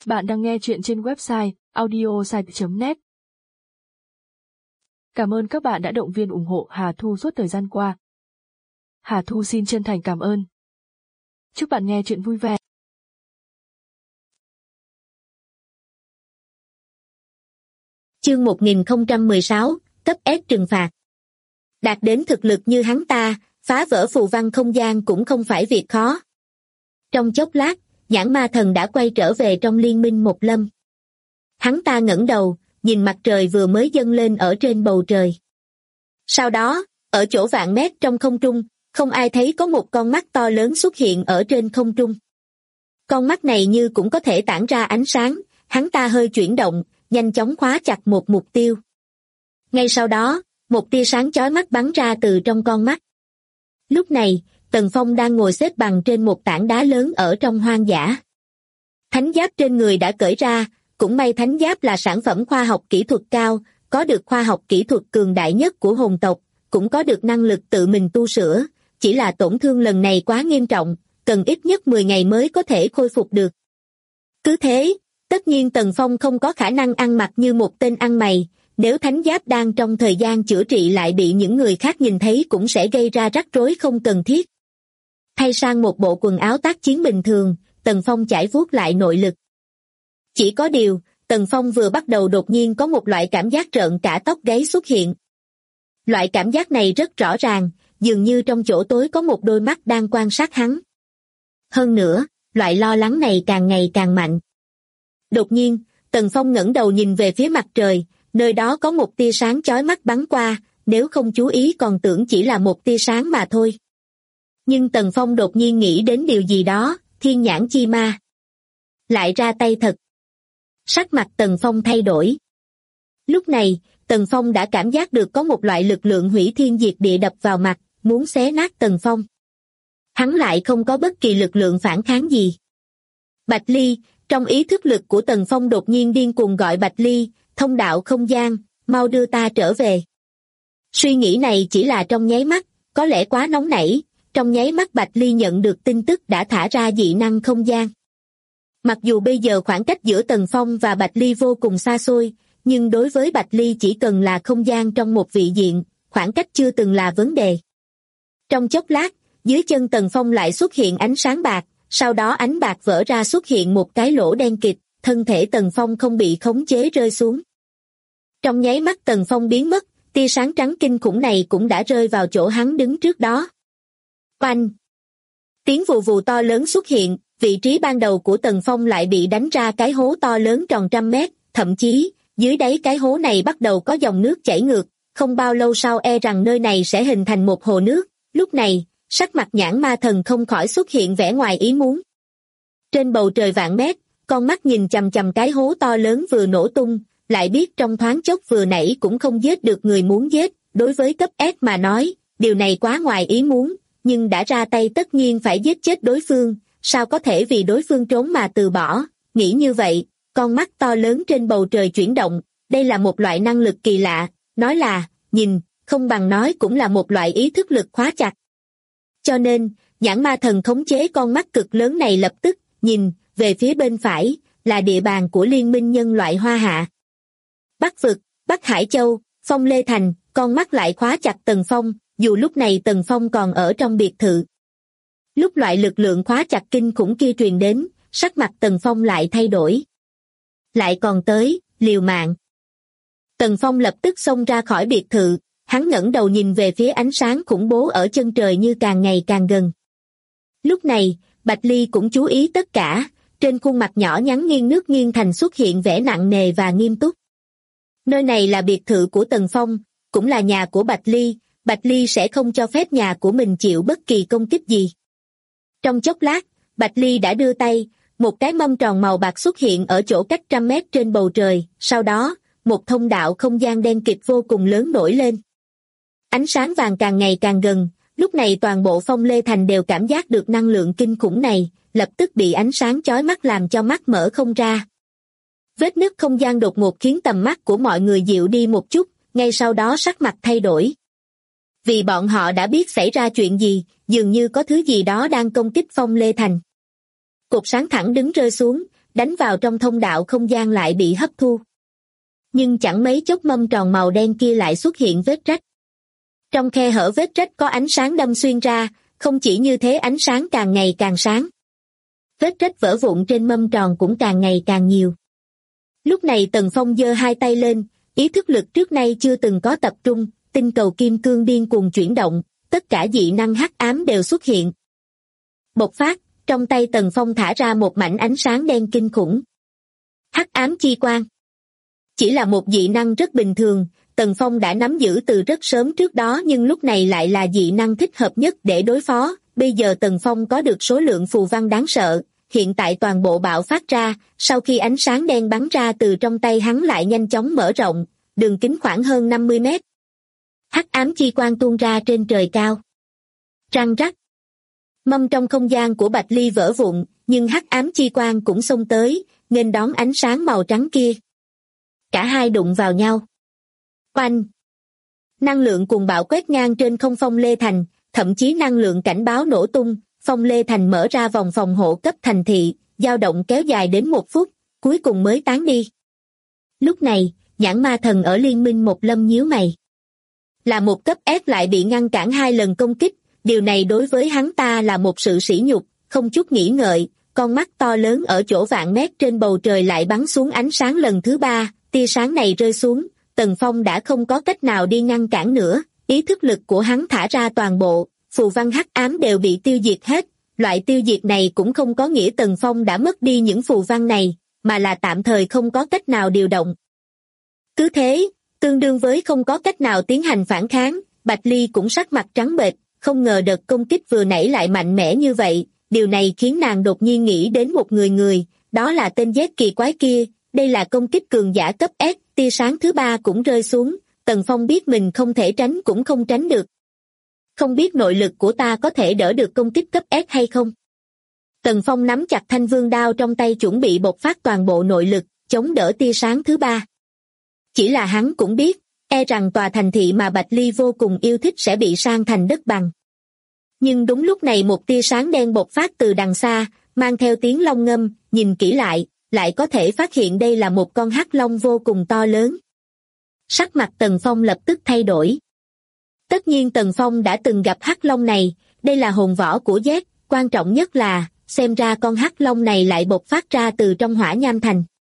Bạn đang nghe chuyện trên website audiosite.net. Cảm ơn các bạn đã động viên ủng hộ Hà Thu suốt thời gian qua. Hà Thu xin chân thành cảm ơn. Chúc bạn nghe chuyện vui vẻ. Chương 1016, cấp S trừng phạt. Đạt đến thực lực như hắn ta, phá vỡ phù văn không gian cũng không phải việc khó. Trong chốc lát, Nhãn Ma Thần đã quay trở về trong liên minh Một Lâm. Hắn ta ngẩng đầu, nhìn mặt trời vừa mới dâng lên ở trên bầu trời. Sau đó, ở chỗ vạn mét trong không trung, không ai thấy có một con mắt to lớn xuất hiện ở trên không trung. Con mắt này như cũng có thể tản ra ánh sáng, hắn ta hơi chuyển động, nhanh chóng khóa chặt một mục tiêu. Ngay sau đó, một tia sáng chói mắt bắn ra từ trong con mắt. Lúc này, Tần Phong đang ngồi xếp bằng trên một tảng đá lớn ở trong hoang dã. Thánh giáp trên người đã cởi ra, cũng may thánh giáp là sản phẩm khoa học kỹ thuật cao, có được khoa học kỹ thuật cường đại nhất của hồn tộc, cũng có được năng lực tự mình tu sửa, chỉ là tổn thương lần này quá nghiêm trọng, cần ít nhất 10 ngày mới có thể khôi phục được. Cứ thế, tất nhiên Tần Phong không có khả năng ăn mặc như một tên ăn mày, nếu thánh giáp đang trong thời gian chữa trị lại bị những người khác nhìn thấy cũng sẽ gây ra rắc rối không cần thiết. Thay sang một bộ quần áo tác chiến bình thường, Tần Phong chải vuốt lại nội lực. Chỉ có điều, Tần Phong vừa bắt đầu đột nhiên có một loại cảm giác rợn cả tóc gáy xuất hiện. Loại cảm giác này rất rõ ràng, dường như trong chỗ tối có một đôi mắt đang quan sát hắn. Hơn nữa, loại lo lắng này càng ngày càng mạnh. Đột nhiên, Tần Phong ngẩng đầu nhìn về phía mặt trời, nơi đó có một tia sáng chói mắt bắn qua, nếu không chú ý còn tưởng chỉ là một tia sáng mà thôi. Nhưng Tần Phong đột nhiên nghĩ đến điều gì đó, thiên nhãn chi ma. Lại ra tay thật. Sắc mặt Tần Phong thay đổi. Lúc này, Tần Phong đã cảm giác được có một loại lực lượng hủy thiên diệt địa đập vào mặt, muốn xé nát Tần Phong. Hắn lại không có bất kỳ lực lượng phản kháng gì. Bạch Ly, trong ý thức lực của Tần Phong đột nhiên điên cuồng gọi Bạch Ly, thông đạo không gian, mau đưa ta trở về. Suy nghĩ này chỉ là trong nháy mắt, có lẽ quá nóng nảy, trong nháy mắt Bạch Ly nhận được tin tức đã thả ra dị năng không gian. Mặc dù bây giờ khoảng cách giữa Tần Phong và Bạch Ly vô cùng xa xôi, nhưng đối với Bạch Ly chỉ cần là không gian trong một vị diện, khoảng cách chưa từng là vấn đề. Trong chốc lát, dưới chân Tần Phong lại xuất hiện ánh sáng bạc, sau đó ánh bạc vỡ ra xuất hiện một cái lỗ đen kịt, thân thể Tần Phong không bị khống chế rơi xuống. Trong nháy mắt Tần Phong biến mất, tia sáng trắng kinh khủng này cũng đã rơi vào chỗ hắn đứng trước đó. Oanh! Tiếng vù vù to lớn xuất hiện, vị trí ban đầu của Tần Phong lại bị đánh ra cái hố to lớn tròn trăm mét, thậm chí, dưới đáy cái hố này bắt đầu có dòng nước chảy ngược, không bao lâu sau e rằng nơi này sẽ hình thành một hồ nước. Lúc này, sắc mặt Nhãn Ma Thần không khỏi xuất hiện vẻ ngoài ý muốn. Trên bầu trời vạn mét, con mắt nhìn chằm chằm cái hố to lớn vừa nổ tung, lại biết trong thoáng chốc vừa nãy cũng không giết được người muốn giết, đối với cấp S mà nói, điều này quá ngoài ý muốn, nhưng đã ra tay tất nhiên phải giết chết đối phương, sao có thể vì đối phương trốn mà từ bỏ, nghĩ như vậy, con mắt to lớn trên bầu trời chuyển động, đây là một loại năng lực kỳ lạ, nói là, nhìn, không bằng nói cũng là một loại ý thức lực khóa chặt. Cho nên, Nhãn Ma Thần khống chế con mắt cực lớn này lập tức, nhìn, về phía bên phải, là địa bàn của Liên minh nhân loại Hoa Hạ. Bắc Vực, Bắc Hải Châu, Phong Lê Thành, con mắt lại khóa chặt Tần Phong, dù lúc này Tần Phong còn ở trong biệt thự. Lúc loại lực lượng khóa chặt kinh khủng kia truyền đến, sắc mặt Tần Phong lại thay đổi. Lại còn tới, liều mạng. Tần Phong lập tức xông ra khỏi biệt thự, hắn ngẩng đầu nhìn về phía ánh sáng khủng bố ở chân trời như càng ngày càng gần. Lúc này, Bạch Ly cũng chú ý tất cả, trên khuôn mặt nhỏ nhắn nghiêng nước nghiêng thành xuất hiện vẻ nặng nề và nghiêm túc. Nơi này là biệt thự của Tần Phong, cũng là nhà của Bạch Ly sẽ không cho phép nhà của mình chịu bất kỳ công kích gì. Trong chốc lát, Bạch Ly đã đưa tay, một cái mâm tròn màu bạc xuất hiện ở chỗ cách trăm mét trên bầu trời, sau đó, một thông đạo không gian đen kịt vô cùng lớn nổi lên. Ánh sáng vàng càng ngày càng gần, lúc này toàn bộ Phong Lê Thành đều cảm giác được năng lượng kinh khủng này, lập tức bị ánh sáng chói mắt làm cho mắt mở không ra. Vết nứt không gian đột ngột khiến tầm mắt của mọi người dịu đi một chút, ngay sau đó sắc mặt thay đổi. Vì bọn họ đã biết xảy ra chuyện gì, dường như có thứ gì đó đang công kích Phong Lê Thành. Cột sáng thẳng đứng rơi xuống, đánh vào trong thông đạo không gian lại bị hấp thu. Nhưng chẳng mấy chốc mâm tròn màu đen kia lại xuất hiện vết rách. Trong khe hở vết rách có ánh sáng đâm xuyên ra, không chỉ như thế ánh sáng càng ngày càng sáng. Vết rách vỡ vụn trên mâm tròn cũng càng ngày càng nhiều. Lúc này Tần Phong giơ hai tay lên, ý thức lực trước nay chưa từng có tập trung, tinh cầu kim cương điên cuồng chuyển động, tất cả dị năng hắc ám đều xuất hiện. Bộc phát, trong tay Tần Phong thả ra một mảnh ánh sáng đen kinh khủng. Hắc ám chi quang. Chỉ là một dị năng rất bình thường, Tần Phong đã nắm giữ từ rất sớm trước đó nhưng lúc này lại là dị năng thích hợp nhất để đối phó. Bây giờ Tần Phong có được số lượng phù văn đáng sợ, hiện tại toàn bộ bạo phát ra, sau khi ánh sáng đen bắn ra từ trong tay hắn lại nhanh chóng mở rộng, đường kính khoảng hơn 50 mét. Hắc ám chi quang tuôn ra trên trời cao. Răng rắc. Mâm trong không gian của Bạch Ly vỡ vụn, nhưng hắc ám chi quang cũng xông tới, nghênh đón ánh sáng màu trắng kia. Cả hai đụng vào nhau. Oanh! Năng lượng cuồng bạo quét ngang trên không Phong Lê Thành, thậm chí năng lượng cảnh báo nổ tung, Phong Lê Thành mở ra vòng phòng hộ cấp thành thị, dao động kéo dài đến 1 phút, cuối cùng mới tán đi. Lúc này, Nhãn Ma Thần ở Liên minh Một Lâm nhíu mày. Là một cấp S lại bị ngăn cản 2 lần công kích, điều này đối với hắn ta là một sự sỉ nhục, không chút nghĩ ngợi, con mắt to lớn ở chỗ vạn mét trên bầu trời lại bắn xuống ánh sáng lần thứ 3, tia sáng này rơi xuống, Tần Phong đã không có cách nào đi ngăn cản nữa, ý thức lực của hắn thả ra toàn bộ, phù văn hắc ám đều bị tiêu diệt hết, loại tiêu diệt này cũng không có nghĩa Tần Phong đã mất đi những phù văn này, mà là tạm thời không có cách nào điều động. Cứ thế, tương đương với không có cách nào tiến hành phản kháng, Bạch Ly cũng sắc mặt trắng bệch, không ngờ đợt công kích vừa nãy lại mạnh mẽ như vậy, điều này khiến nàng đột nhiên nghĩ đến một người, đó là tên Z kỳ quái kia, đây là công kích cường giả cấp S, tia sáng thứ 3 cũng rơi xuống, Tần Phong biết mình không thể tránh cũng không tránh được. Không biết nội lực của ta có thể đỡ được công kích cấp S hay không? Tần Phong nắm chặt thanh vương đao trong tay chuẩn bị bộc phát toàn bộ nội lực, chống đỡ tia sáng thứ 3. Chỉ là hắn cũng biết, e rằng tòa thành thị mà Bạch Ly vô cùng yêu thích sẽ bị san thành đất bằng. Nhưng đúng lúc này một tia sáng đen bộc phát từ đằng xa, mang theo tiếng long ngâm, nhìn kỹ lại có thể phát hiện đây là một con hắc long vô cùng to lớn. Sắc mặt Tần Phong lập tức thay đổi. Tất nhiên Tần Phong đã từng gặp hắc long này, đây là hồn võ của Z, quan trọng nhất là, xem ra con hắc long này lại bộc phát ra từ trong Hỏa Nham Thành.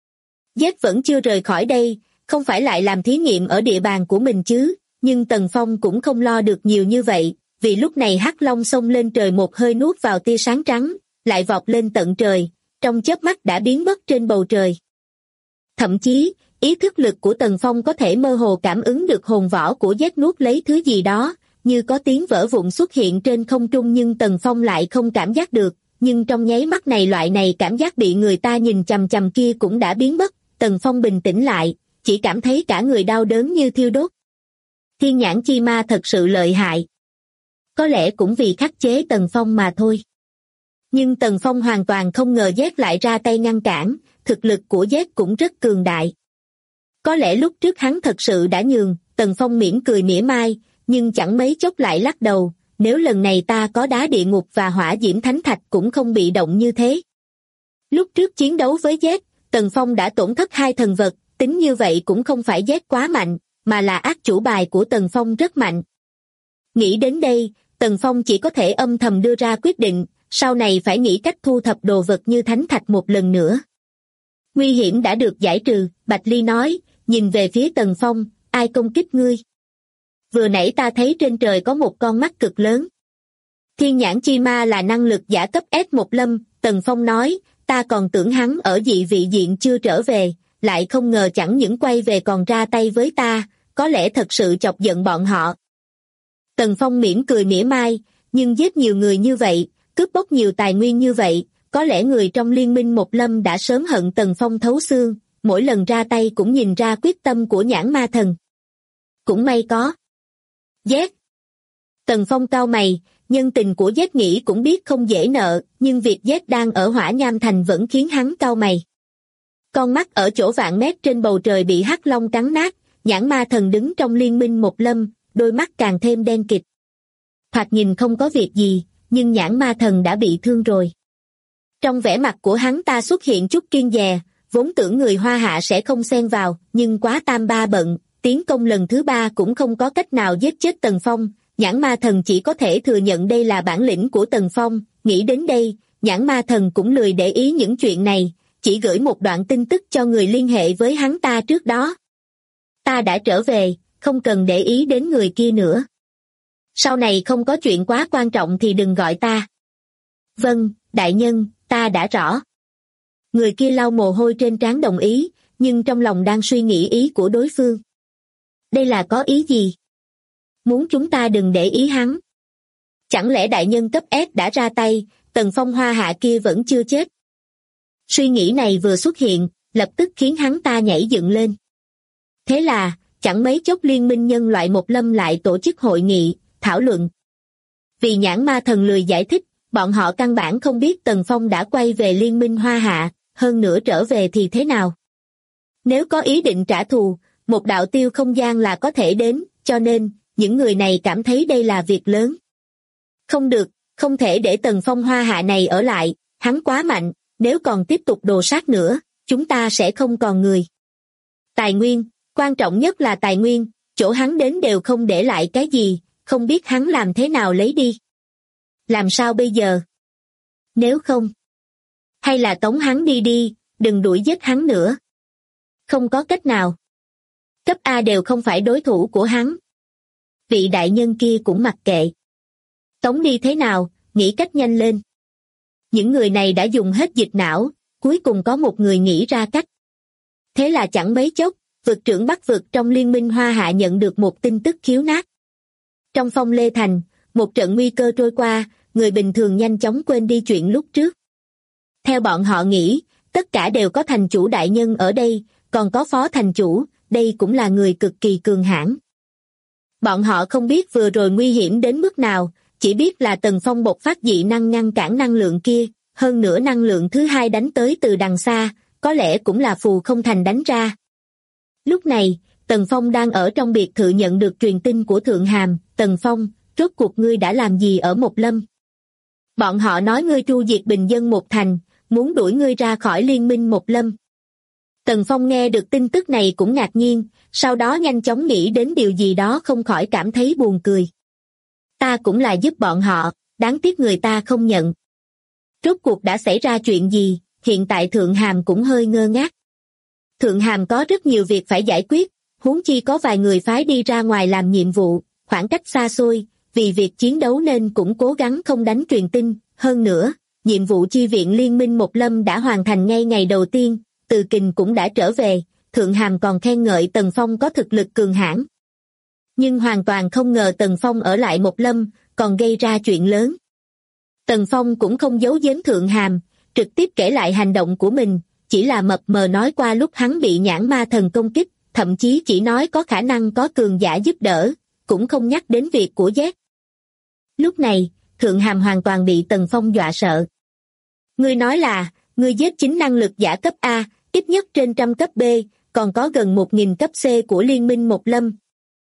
Z vẫn chưa rời khỏi đây, không phải lại làm thí nghiệm ở địa bàn của mình chứ, nhưng Tần Phong cũng không lo được nhiều như vậy, vì lúc này hắc long xông lên trời một hơi nuốt vào tia sáng trắng, lại vọt lên tận trời, trong chớp mắt đã biến mất trên bầu trời. Thậm chí, ý thức lực của Tần Phong có thể mơ hồ cảm ứng được hồn võ của Z nuốt lấy thứ gì đó, như có tiếng vỡ vụn xuất hiện trên không trung nhưng Tần Phong lại không cảm giác được, nhưng trong nháy mắt này loại này cảm giác bị người ta nhìn chằm chằm kia cũng đã biến mất, Tần Phong bình tĩnh lại, chỉ cảm thấy cả người đau đớn như thiêu đốt. Thiên nhãn chi ma thật sự lợi hại. Có lẽ cũng vì khắc chế Tần Phong mà thôi. Nhưng Tần Phong hoàn toàn không ngờ Z lại ra tay ngăn cản, thực lực của Z cũng rất cường đại. Có lẽ lúc trước hắn thật sự đã nhường, Tần Phong mỉm cười mỉa mai, nhưng chẳng mấy chốc lại lắc đầu, nếu lần này ta có đá địa ngục và hỏa diễm thánh thạch cũng không bị động như thế. Lúc trước chiến đấu với Z, Tần Phong đã tổn thất 2 thần vật, tính như vậy cũng không phải Z quá mạnh, mà là ác chủ bài của Tần Phong rất mạnh. Nghĩ đến đây, Tần Phong chỉ có thể âm thầm đưa ra quyết định, sau này phải nghĩ cách thu thập đồ vật như thánh thạch một lần nữa. Nguy hiểm đã được giải trừ, Bạch Ly nói, nhìn về phía Tần Phong, ai công kích ngươi? Vừa nãy ta thấy trên trời có một con mắt cực lớn. Thiên nhãn chi ma là năng lực giả cấp S1 lâm, Tần Phong nói, ta còn tưởng hắn ở dị vị diện chưa trở về, lại không ngờ chẳng những quay về còn ra tay với ta, có lẽ thật sự chọc giận bọn họ. Tần Phong mỉm cười mỉa mai, nhưng giết nhiều người như vậy, cướp bóc nhiều tài nguyên như vậy, có lẽ người trong liên minh Một Lâm đã sớm hận Tần Phong thấu xương, mỗi lần ra tay cũng nhìn ra quyết tâm của nhãn ma thần. Cũng may có. Z. Tần Phong cau mày, nhân tình của Z nghĩ cũng biết không dễ nợ, nhưng việc Z đang ở Hỏa Nham Thành vẫn khiến hắn cau mày. Con mắt ở chỗ vạn mét trên bầu trời bị hắc long cắn nát, nhãn ma thần đứng trong liên minh Một Lâm, đôi mắt càng thêm đen kịt. Thoạt nhìn không có việc gì, nhưng nhãn ma thần đã bị thương rồi. Trong vẻ mặt của hắn ta xuất hiện chút kiêng dè, vốn tưởng người Hoa Hạ sẽ không xen vào, nhưng quá tam ba bận, tiến công lần thứ ba cũng không có cách nào giết chết Tần Phong, Nhãn Ma Thần chỉ có thể thừa nhận đây là bản lĩnh của Tần Phong, nghĩ đến đây, Nhãn Ma Thần cũng lười để ý những chuyện này, chỉ gửi một đoạn tin tức cho người liên hệ với hắn ta trước đó. Ta đã trở về, không cần để ý đến người kia nữa. Sau này không có chuyện quá quan trọng thì đừng gọi ta. Vâng, đại nhân, ta đã rõ. Người kia lau mồ hôi trên trán đồng ý, nhưng trong lòng đang suy nghĩ ý của đối phương. Đây là có ý gì? Muốn chúng ta đừng để ý hắn. Chẳng lẽ đại nhân cấp S đã ra tay, Tần Phong Hoa Hạ kia vẫn chưa chết? Suy nghĩ này vừa xuất hiện, lập tức khiến hắn ta nhảy dựng lên. Thế là, chẳng mấy chốc Liên minh nhân loại Một Lâm lại tổ chức hội nghị, thảo luận. Vì Nhãn Ma Thần lười giải thích, bọn họ căn bản không biết Tần Phong đã quay về Liên minh Hoa Hạ, hơn nữa trở về thì thế nào. Nếu có ý định trả thù, một đạo tiêu không gian là có thể đến, cho nên, những người này cảm thấy đây là việc lớn. Không được, không thể để Tần Phong Hoa Hạ này ở lại, hắn quá mạnh, nếu còn tiếp tục đồ sát nữa, chúng ta sẽ không còn người. Tài nguyên, quan trọng nhất là tài nguyên, chỗ hắn đến đều không để lại cái gì, không biết hắn làm thế nào lấy đi. Làm sao bây giờ? Nếu không, hay là tống hắn đi, đừng đuổi giết hắn nữa. Không có cách nào. Cấp A đều không phải đối thủ của hắn. Vị đại nhân kia cũng mặc kệ. Tống đi thế nào, nghĩ cách nhanh lên. Những người này đã dùng hết dịch não, cuối cùng có một người nghĩ ra cách. Thế là chẳng mấy chốc, vực trưởng Bắc vực trong Liên minh Hoa Hạ nhận được một tin tức khiếu nát. Trong Phong Lê Thành, một trận nguy cơ trôi qua, người bình thường nhanh chóng quên đi chuyện lúc trước. Theo bọn họ nghĩ, tất cả đều có thành chủ đại nhân ở đây, còn có phó thành chủ, đây cũng là người cực kỳ cường hãn. Bọn họ không biết vừa rồi nguy hiểm đến mức nào, chỉ biết là Tần Phong bộc phát dị năng ngăn cản năng lượng kia, hơn nữa năng lượng thứ hai đánh tới từ đằng xa, có lẽ cũng là Phù Không Thành đánh ra. Lúc này, Tần Phong đang ở trong biệt thự nhận được truyền tin của Thượng Hàm. Tần Phong, rốt cuộc ngươi đã làm gì ở Một Lâm? Bọn họ nói ngươi tru diệt bình dân Một Thành, muốn đuổi ngươi ra khỏi Liên minh Một Lâm. Tần Phong nghe được tin tức này cũng ngạc nhiên, sau đó nhanh chóng nghĩ đến điều gì đó không khỏi cảm thấy buồn cười. Ta cũng là giúp bọn họ, đáng tiếc người ta không nhận. Rốt cuộc đã xảy ra chuyện gì, hiện tại Thượng Hàm cũng hơi ngơ ngác. Thượng Hàm có rất nhiều việc phải giải quyết, huống chi có vài người phái đi ra ngoài làm nhiệm vụ, khoảng cách xa xôi, vì việc chiến đấu nên cũng cố gắng không đánh truyền tin. Hơn nữa, nhiệm vụ chi viện Liên minh Một Lâm đã hoàn thành ngay ngày đầu tiên, Từ Kình cũng đã trở về, Thượng Hàm còn khen ngợi Tần Phong có thực lực cường hãn. Nhưng hoàn toàn không ngờ Tần Phong ở lại Một Lâm, còn gây ra chuyện lớn. Tần Phong cũng không giấu giếm Thượng Hàm, trực tiếp kể lại hành động của mình, chỉ là mập mờ nói qua lúc hắn bị Nhãn Ma Thần công kích, thậm chí chỉ nói có khả năng có cường giả giúp đỡ, cũng không nhắc đến việc của Z. Lúc này, Thượng Hàm hoàn toàn bị Tần Phong dọa sợ. Ngươi nói là, ngươi giết 9 năng lực giả cấp A, ít nhất trên 100 cấp B, còn có gần 1000 cấp C của Liên minh Một Lâm.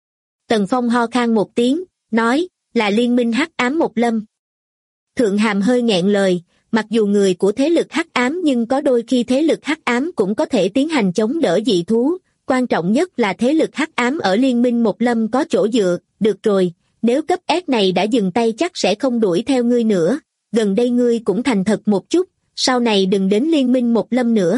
Tần Phong ho khan một tiếng, nói, là Liên minh Hắc Ám Một Lâm. Thượng Hàm hơi nghẹn lời, mặc dù người của thế lực Hắc Ám nhưng có đôi khi thế lực Hắc Ám cũng có thể tiến hành chống đỡ dị thú, quan trọng nhất là thế lực Hắc Ám ở Liên minh Một Lâm có chỗ dựa. Được rồi, nếu cấp S này đã dừng tay chắc sẽ không đuổi theo ngươi nữa, gần đây ngươi cũng thành thật một chút, sau này đừng đến Liên minh Một Lâm nữa.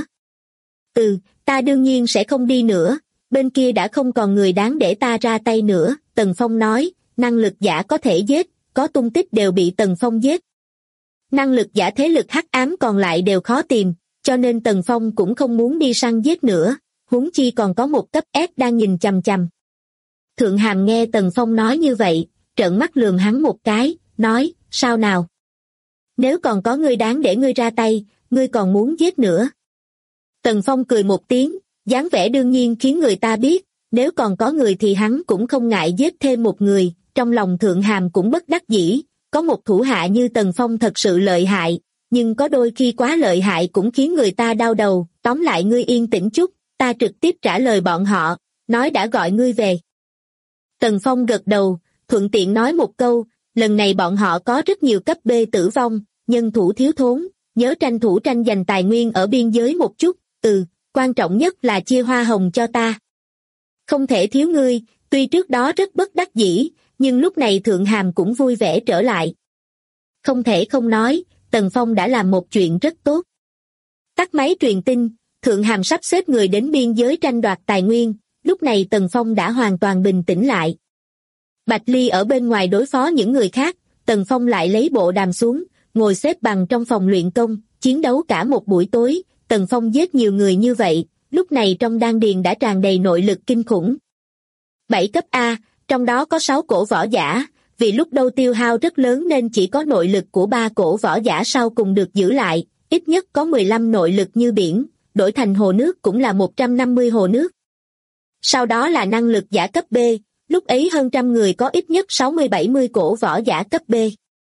Ta đương nhiên sẽ không đi nữa, bên kia đã không còn người đáng để ta ra tay nữa, Tần Phong nói, năng lực giả có thể giết, có tung tích đều bị Tần Phong giết. Năng lực giả thế lực Hắc Ám còn lại đều khó tìm, cho nên Tần Phong cũng không muốn đi săn giết nữa, huống chi còn có một cấp S đang nhìn chằm chằm. Thượng Hàm nghe Tần Phong nói như vậy, trợn mắt lườm hắn một cái, nói, sao nào? Nếu còn có người đáng để ngươi ra tay, ngươi còn muốn giết nữa. Tần Phong cười một tiếng, dáng vẻ đương nhiên khiến người ta biết, nếu còn có người thì hắn cũng không ngại giết thêm một người, trong lòng Thượng Hàm cũng bất đắc dĩ, có một thủ hạ như Tần Phong thật sự lợi hại, nhưng có đôi khi quá lợi hại cũng khiến người ta đau đầu, tóm lại ngươi yên tĩnh chút, ta trực tiếp trả lời bọn họ, nói đã gọi ngươi về. Tần Phong gật đầu, thuận tiện nói một câu, lần này bọn họ có rất nhiều cấp B tử vong, nhân thủ thiếu thốn, nhớ tranh thủ tranh giành tài nguyên ở biên giới một chút, quan trọng nhất là chia hoa hồng cho ta. Không thể thiếu ngươi, tuy trước đó rất bất đắc dĩ, nhưng lúc này Thượng Hàm cũng vui vẻ trở lại. Không thể không nói, Tần Phong đã làm một chuyện rất tốt. Tắt máy truyền tin, Thượng Hàm sắp xếp người đến biên giới tranh đoạt tài nguyên, lúc này Tần Phong đã hoàn toàn bình tĩnh lại. Bạch Ly ở bên ngoài đối phó những người khác, Tần Phong lại lấy bộ đàm xuống, ngồi xếp bằng trong phòng luyện công, chiến đấu cả một buổi tối, Tần Phong giết nhiều người như vậy, lúc này trong đan điền đã tràn đầy nội lực kinh khủng. 7 cấp A, trong đó có 6 cổ võ giả, vì lúc đầu tiêu hao rất lớn nên chỉ có nội lực của 3 cổ võ giả sau cùng được giữ lại, ít nhất có 15 nội lực như biển, đổi thành hồ nước cũng là 150 hồ nước. Sau đó là năng lực giả cấp B, lúc ấy hơn trăm người có ít nhất 60-70 cổ võ giả cấp B.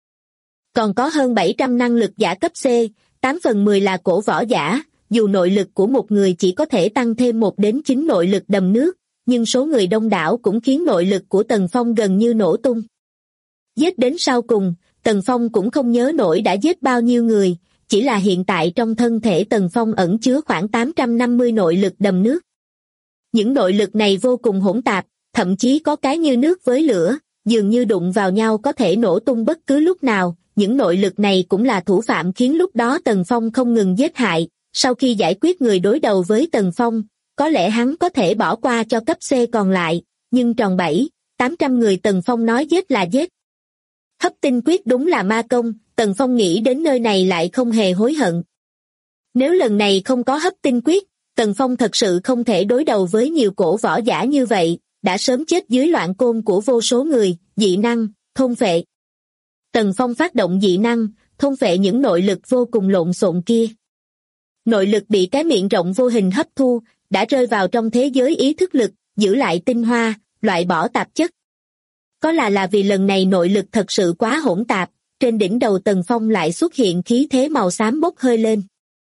Còn có hơn 700 năng lực giả cấp C, 8/10 là cổ võ giả, dù nội lực của một người chỉ có thể tăng thêm 1 đến 9 nội lực đầm nước, nhưng số người đông đảo cũng khiến nội lực của Tần Phong gần như nổ tung. Giết đến sau cùng, Tần Phong cũng không nhớ nổi đã giết bao nhiêu người, chỉ là hiện tại trong thân thể Tần Phong ẩn chứa khoảng 850 nội lực đầm nước. Những nội lực này vô cùng hỗn tạp, thậm chí có cái như nước với lửa, dường như đụng vào nhau có thể nổ tung bất cứ lúc nào. Những nội lực này cũng là thủ phạm khiến lúc đó Tần Phong không ngừng giết hại. Sau khi giải quyết người đối đầu với Tần Phong, có lẽ hắn có thể bỏ qua cho cấp C còn lại, nhưng tròn 700-800 người Tần Phong nói giết là giết. Hấp tinh quyết đúng là ma công, Tần Phong nghĩ đến nơi này lại không hề hối hận. Nếu lần này không có hấp tinh quyết, Tần Phong thật sự không thể đối đầu với nhiều cổ võ giả như vậy, đã sớm chết dưới loạn côn của vô số người, dị năng, thôn phệ. Tần Phong phát động dị năng, thôn phệ những nội lực vô cùng lộn xộn kia. Nội lực bị cái miệng rộng vô hình hấp thu, đã rơi vào trong thế giới ý thức lực, giữ lại tinh hoa, loại bỏ tạp chất. Có là vì lần này nội lực thật sự quá hỗn tạp, trên đỉnh đầu Tần Phong lại xuất hiện khí thế màu xám bốc hơi lên.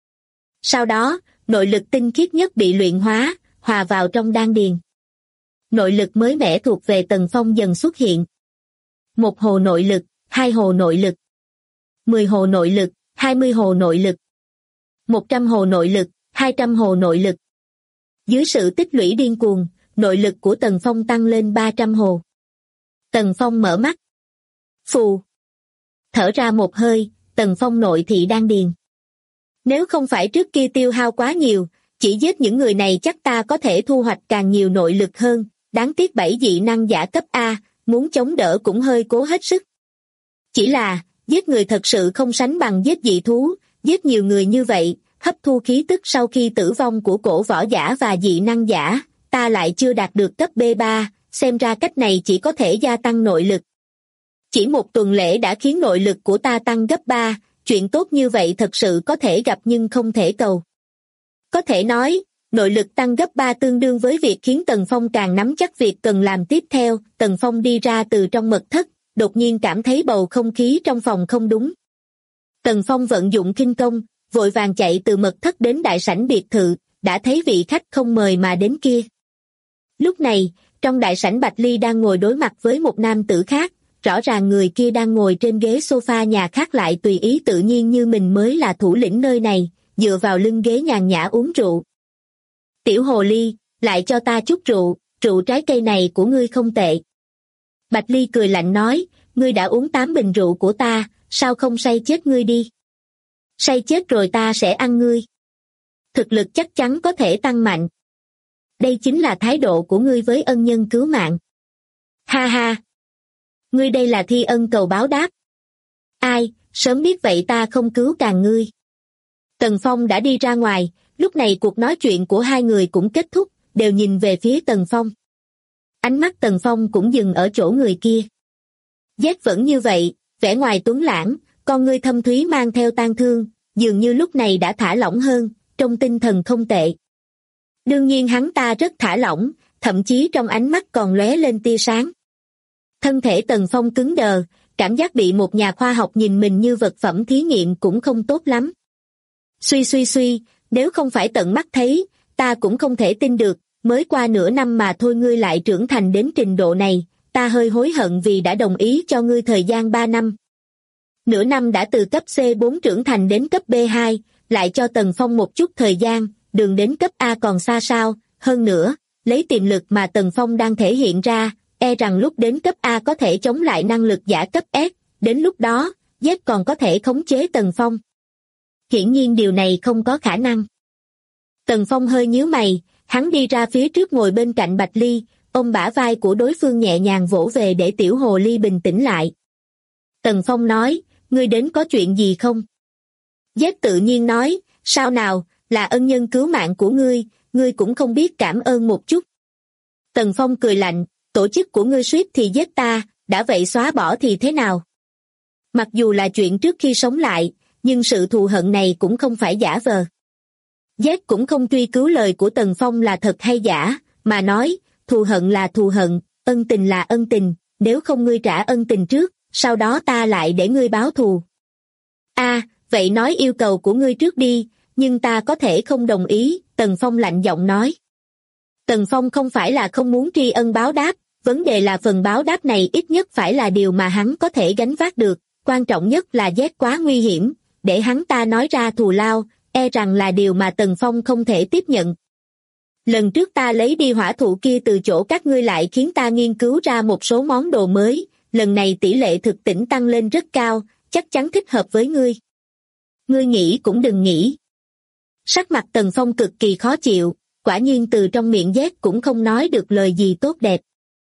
Sau đó, nội lực tinh khiết nhất bị luyện hóa, hòa vào trong đan điền. Nội lực mới mẻ thuộc về Tần Phong dần xuất hiện. 1 hồ nội lực, 2 hồ nội lực, 10 hồ nội lực, 20 hồ nội lực, 100 hồ nội lực, 200 hồ nội lực. Dưới sự tích lũy điên cuồng, nội lực của Tần Phong tăng lên 300 hồ. Tần Phong mở mắt. Phù. Thở ra một hơi, Tần Phong nội thị đan điền. Nếu không phải trước kia tiêu hao quá nhiều, chỉ giết những người này chắc ta có thể thu hoạch càng nhiều nội lực hơn, đáng tiếc 7 dị năng giả cấp A, muốn chống đỡ cũng hơi cố hết sức. Chỉ là, giết người thật sự không sánh bằng giết dị thú, giết nhiều người như vậy, hấp thu khí tức sau khi tử vong của cổ võ giả và dị năng giả, ta lại chưa đạt được cấp B3, xem ra cách này chỉ có thể gia tăng nội lực. Chỉ một tuần lễ đã khiến nội lực của ta tăng gấp 3, chuyện tốt như vậy thật sự có thể gặp nhưng không thể cầu. Có thể nói, nội lực tăng gấp 3 tương đương với việc khiến Tần Phong càng nắm chắc việc cần làm tiếp theo. Tần Phong đi ra từ trong mật thất, đột nhiên cảm thấy bầu không khí trong phòng không đúng. Tần Phong vận dụng khinh công, vội vàng chạy từ mật thất đến đại sảnh biệt thự, đã thấy vị khách không mời mà đến kia. Lúc này, trong đại sảnh Bạch Ly đang ngồi đối mặt với một nam tử khác, rõ ràng người kia đang ngồi trên ghế sofa nhà khác lại tùy ý tự nhiên như mình mới là thủ lĩnh nơi này, dựa vào lưng ghế nhàn nhã uống rượu. Tiểu hồ ly, lại cho ta chút rượu, rượu trái cây này của ngươi không tệ. Bạch Ly cười lạnh nói, ngươi đã uống 8 bình rượu của ta, sao không say chết ngươi đi? Say chết rồi ta sẽ ăn ngươi. Thực lực chắc chắn có thể tăng mạnh. Đây chính là thái độ của ngươi với ân nhân cứu mạng. Ha ha! Ngươi đây là thi ân cầu báo đáp. Ai, sớm biết vậy ta không cứu càng ngươi. Tần Phong đã đi ra ngoài, lúc này cuộc nói chuyện của hai người cũng kết thúc, đều nhìn về phía Tần Phong. Ánh mắt Tần Phong cũng dừng ở chỗ người kia. Z vẫn như vậy, vẻ ngoài tuấn lãng, con ngươi thâm thúy mang theo tang thương, dường như lúc này đã thả lỏng hơn, trong tinh thần không tệ. Đương nhiên hắn ta rất thả lỏng, thậm chí trong ánh mắt còn lóe lên tia sáng. Thân thể Tần Phong cứng đờ, cảm giác bị một nhà khoa học nhìn mình như vật phẩm thí nghiệm cũng không tốt lắm. Suy, nếu không phải tận mắt thấy, ta cũng không thể tin được, mới qua nửa năm mà thôi ngươi lại trưởng thành đến trình độ này, ta hơi hối hận vì đã đồng ý cho ngươi thời gian 3 năm. Nửa năm đã từ cấp C4 trưởng thành đến cấp B2, lại cho Tần Phong một chút thời gian, đường đến cấp A còn xa sao, hơn nữa, lấy tiềm lực mà Tần Phong đang thể hiện ra, e rằng lúc đến cấp A có thể chống lại năng lực giả cấp S, đến lúc đó, Z còn có thể khống chế Tần Phong. Hiển nhiên điều này không có khả năng. Tần Phong hơi nhíu mày, hắn đi ra phía trước ngồi bên cạnh Bạch Ly, ôm bả vai của đối phương nhẹ nhàng vỗ về để tiểu hồ ly bình tĩnh lại. Tần Phong nói, ngươi đến có chuyện gì không? Z tự nhiên nói, sao nào, là ân nhân cứu mạng của ngươi cũng không biết cảm ơn một chút. Tần Phong cười lạnh, tổ chức của ngươi suýt thì giết ta, đã vậy xóa bỏ thì thế nào? Mặc dù là chuyện trước khi sống lại, nhưng sự thù hận này cũng không phải giả vờ. Z cũng không truy cứu lời của Tần Phong là thật hay giả, mà nói, thù hận là thù hận, ân tình là ân tình, nếu không ngươi trả ân tình trước, sau đó ta lại để ngươi báo thù. Vậy nói yêu cầu của ngươi trước đi, nhưng ta có thể không đồng ý, Tần Phong lạnh giọng nói. Tần Phong không phải là không muốn tri ân báo đáp, vấn đề là phần báo đáp này ít nhất phải là điều mà hắn có thể gánh vác được, quan trọng nhất là Z quá nguy hiểm, để hắn ta nói ra thù lao, e rằng là điều mà Tần Phong không thể tiếp nhận. Lần trước ta lấy đi hỏa thụ kia từ chỗ các ngươi lại khiến ta nghiên cứu ra một số món đồ mới, lần này tỷ lệ thực tỉnh tăng lên rất cao, chắc chắn thích hợp với ngươi. Ngươi nghĩ cũng đừng nghĩ. Sắc mặt Tần Phong cực kỳ khó chịu, quả nhiên từ trong miệng Z cũng không nói được lời gì tốt đẹp.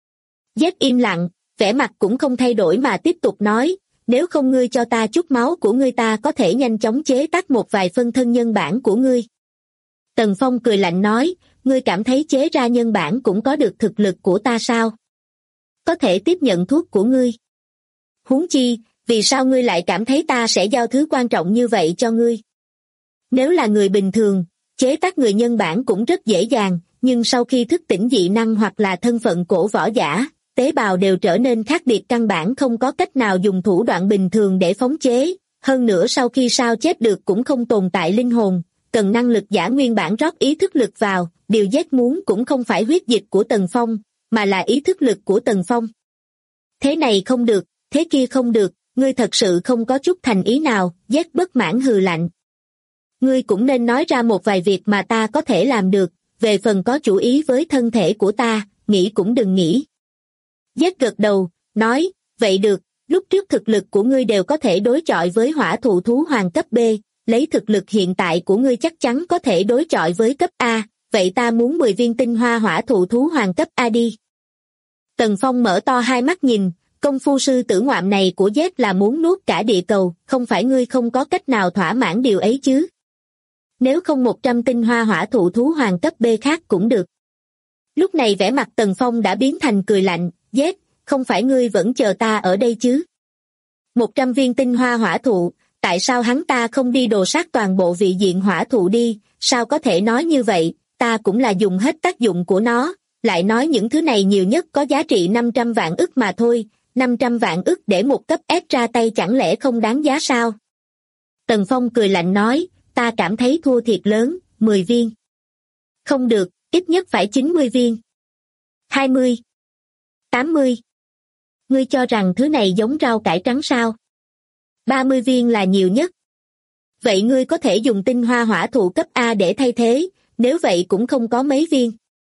Z im lặng, vẻ mặt cũng không thay đổi mà tiếp tục nói, nếu không ngươi cho ta chút máu của ngươi ta có thể nhanh chóng chế tác một vài phân thân nhân bản của ngươi. Tần Phong cười lạnh nói, ngươi cảm thấy chế ra nhân bản cũng có được thực lực của ta sao? Có thể tiếp nhận thuốc của ngươi. Huống chi, vì sao ngươi lại cảm thấy ta sẽ giao thứ quan trọng như vậy cho ngươi? Nếu là người bình thường, chế tác người nhân bản cũng rất dễ dàng, nhưng sau khi thức tỉnh dị năng hoặc là thân phận cổ võ giả, tế bào đều trở nên khác biệt căn bản không có cách nào dùng thủ đoạn bình thường để phóng chế, hơn nữa sau khi sao chép được cũng không tồn tại linh hồn, cần năng lực giả nguyên bản rót ý thức lực vào, điều Z muốn cũng không phải huyết dịch của Tần Phong, mà là ý thức lực của Tần Phong. Thế này không được, thế kia không được, ngươi thật sự không có chút thành ý nào, Z bất mãn hừ lạnh. Ngươi cũng nên nói ra một vài việc mà ta có thể làm được, về phần có chủ ý với thân thể của ta, nghĩ cũng đừng nghĩ. Z gật đầu, nói, vậy được, lúc trước thực lực của ngươi đều có thể đối chọi với hỏa thụ thú hoàng cấp B, lấy thực lực hiện tại của ngươi chắc chắn có thể đối chọi với cấp A, vậy ta muốn 10 viên tinh hoa hỏa thụ thú hoàng cấp A đi. Tần Phong mở to hai mắt nhìn, công phu sư tử ngoạm này của Z là muốn nuốt cả địa cầu, không phải ngươi không có cách nào thỏa mãn điều ấy chứ. Nếu không 100 tinh hoa hỏa thụ thú hoàng cấp B khác cũng được. Lúc này vẻ mặt Tần Phong đã biến thành cười lạnh, Z, không phải ngươi vẫn chờ ta ở đây chứ? 100 viên tinh hoa hỏa thụ, tại sao hắn ta không đi đồ sát toàn bộ vị diện hỏa thụ đi, sao có thể nói như vậy, ta cũng là dùng hết tác dụng của nó, lại nói những thứ này nhiều nhất có giá trị 500 vạn ức mà thôi, 500 vạn ức để một cấp S ra tay chẳng lẽ không đáng giá sao? Tần Phong cười lạnh nói, ta cảm thấy thua thiệt lớn, 10 viên. Không được, ít nhất phải 90 viên. 20. 80. Ngươi cho rằng thứ này giống rau cải trắng sao? 30 viên là nhiều nhất. Vậy ngươi có thể dùng tinh hoa hỏa thụ cấp A để thay thế, nếu vậy cũng không có mấy viên.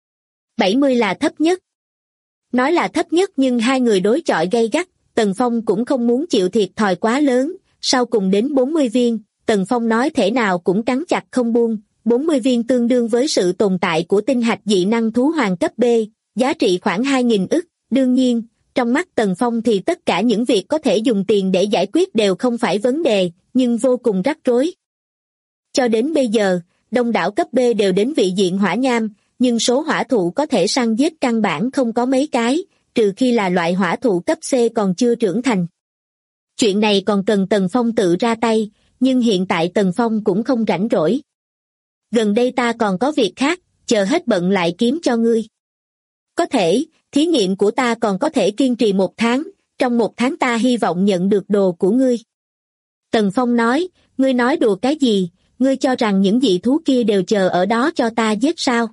70 là thấp nhất. Nói là thấp nhất nhưng hai người đối chọi gay gắt, Tần Phong cũng không muốn chịu thiệt thòi quá lớn, sau cùng đến 40 viên, Tần Phong nói thể nào cũng cắn chặt không buông, 40 viên tương đương với sự tồn tại của tinh hạch dị năng thú hoàng cấp B, giá trị khoảng 2.000 ức, đương nhiên, trong mắt Tần Phong thì tất cả những việc có thể dùng tiền để giải quyết đều không phải vấn đề, nhưng vô cùng rắc rối. Cho đến bây giờ, đông đảo cấp B đều đến vị diện hỏa nham, nhưng số hỏa thụ có thể săn giết căn bản không có mấy cái, trừ khi là loại hỏa thụ cấp C còn chưa trưởng thành. Chuyện này còn cần Tần Phong tự ra tay, nhưng hiện tại Tần Phong cũng không rảnh rỗi. Gần đây ta còn có việc khác, chờ hết bận lại kiếm cho ngươi. Có thể, thí nghiệm của ta còn có thể kiên trì 1 tháng, trong 1 tháng ta hy vọng nhận được đồ của ngươi. Tần Phong nói, ngươi nói đùa cái gì, ngươi cho rằng những dị thú kia đều chờ ở đó cho ta giết sao?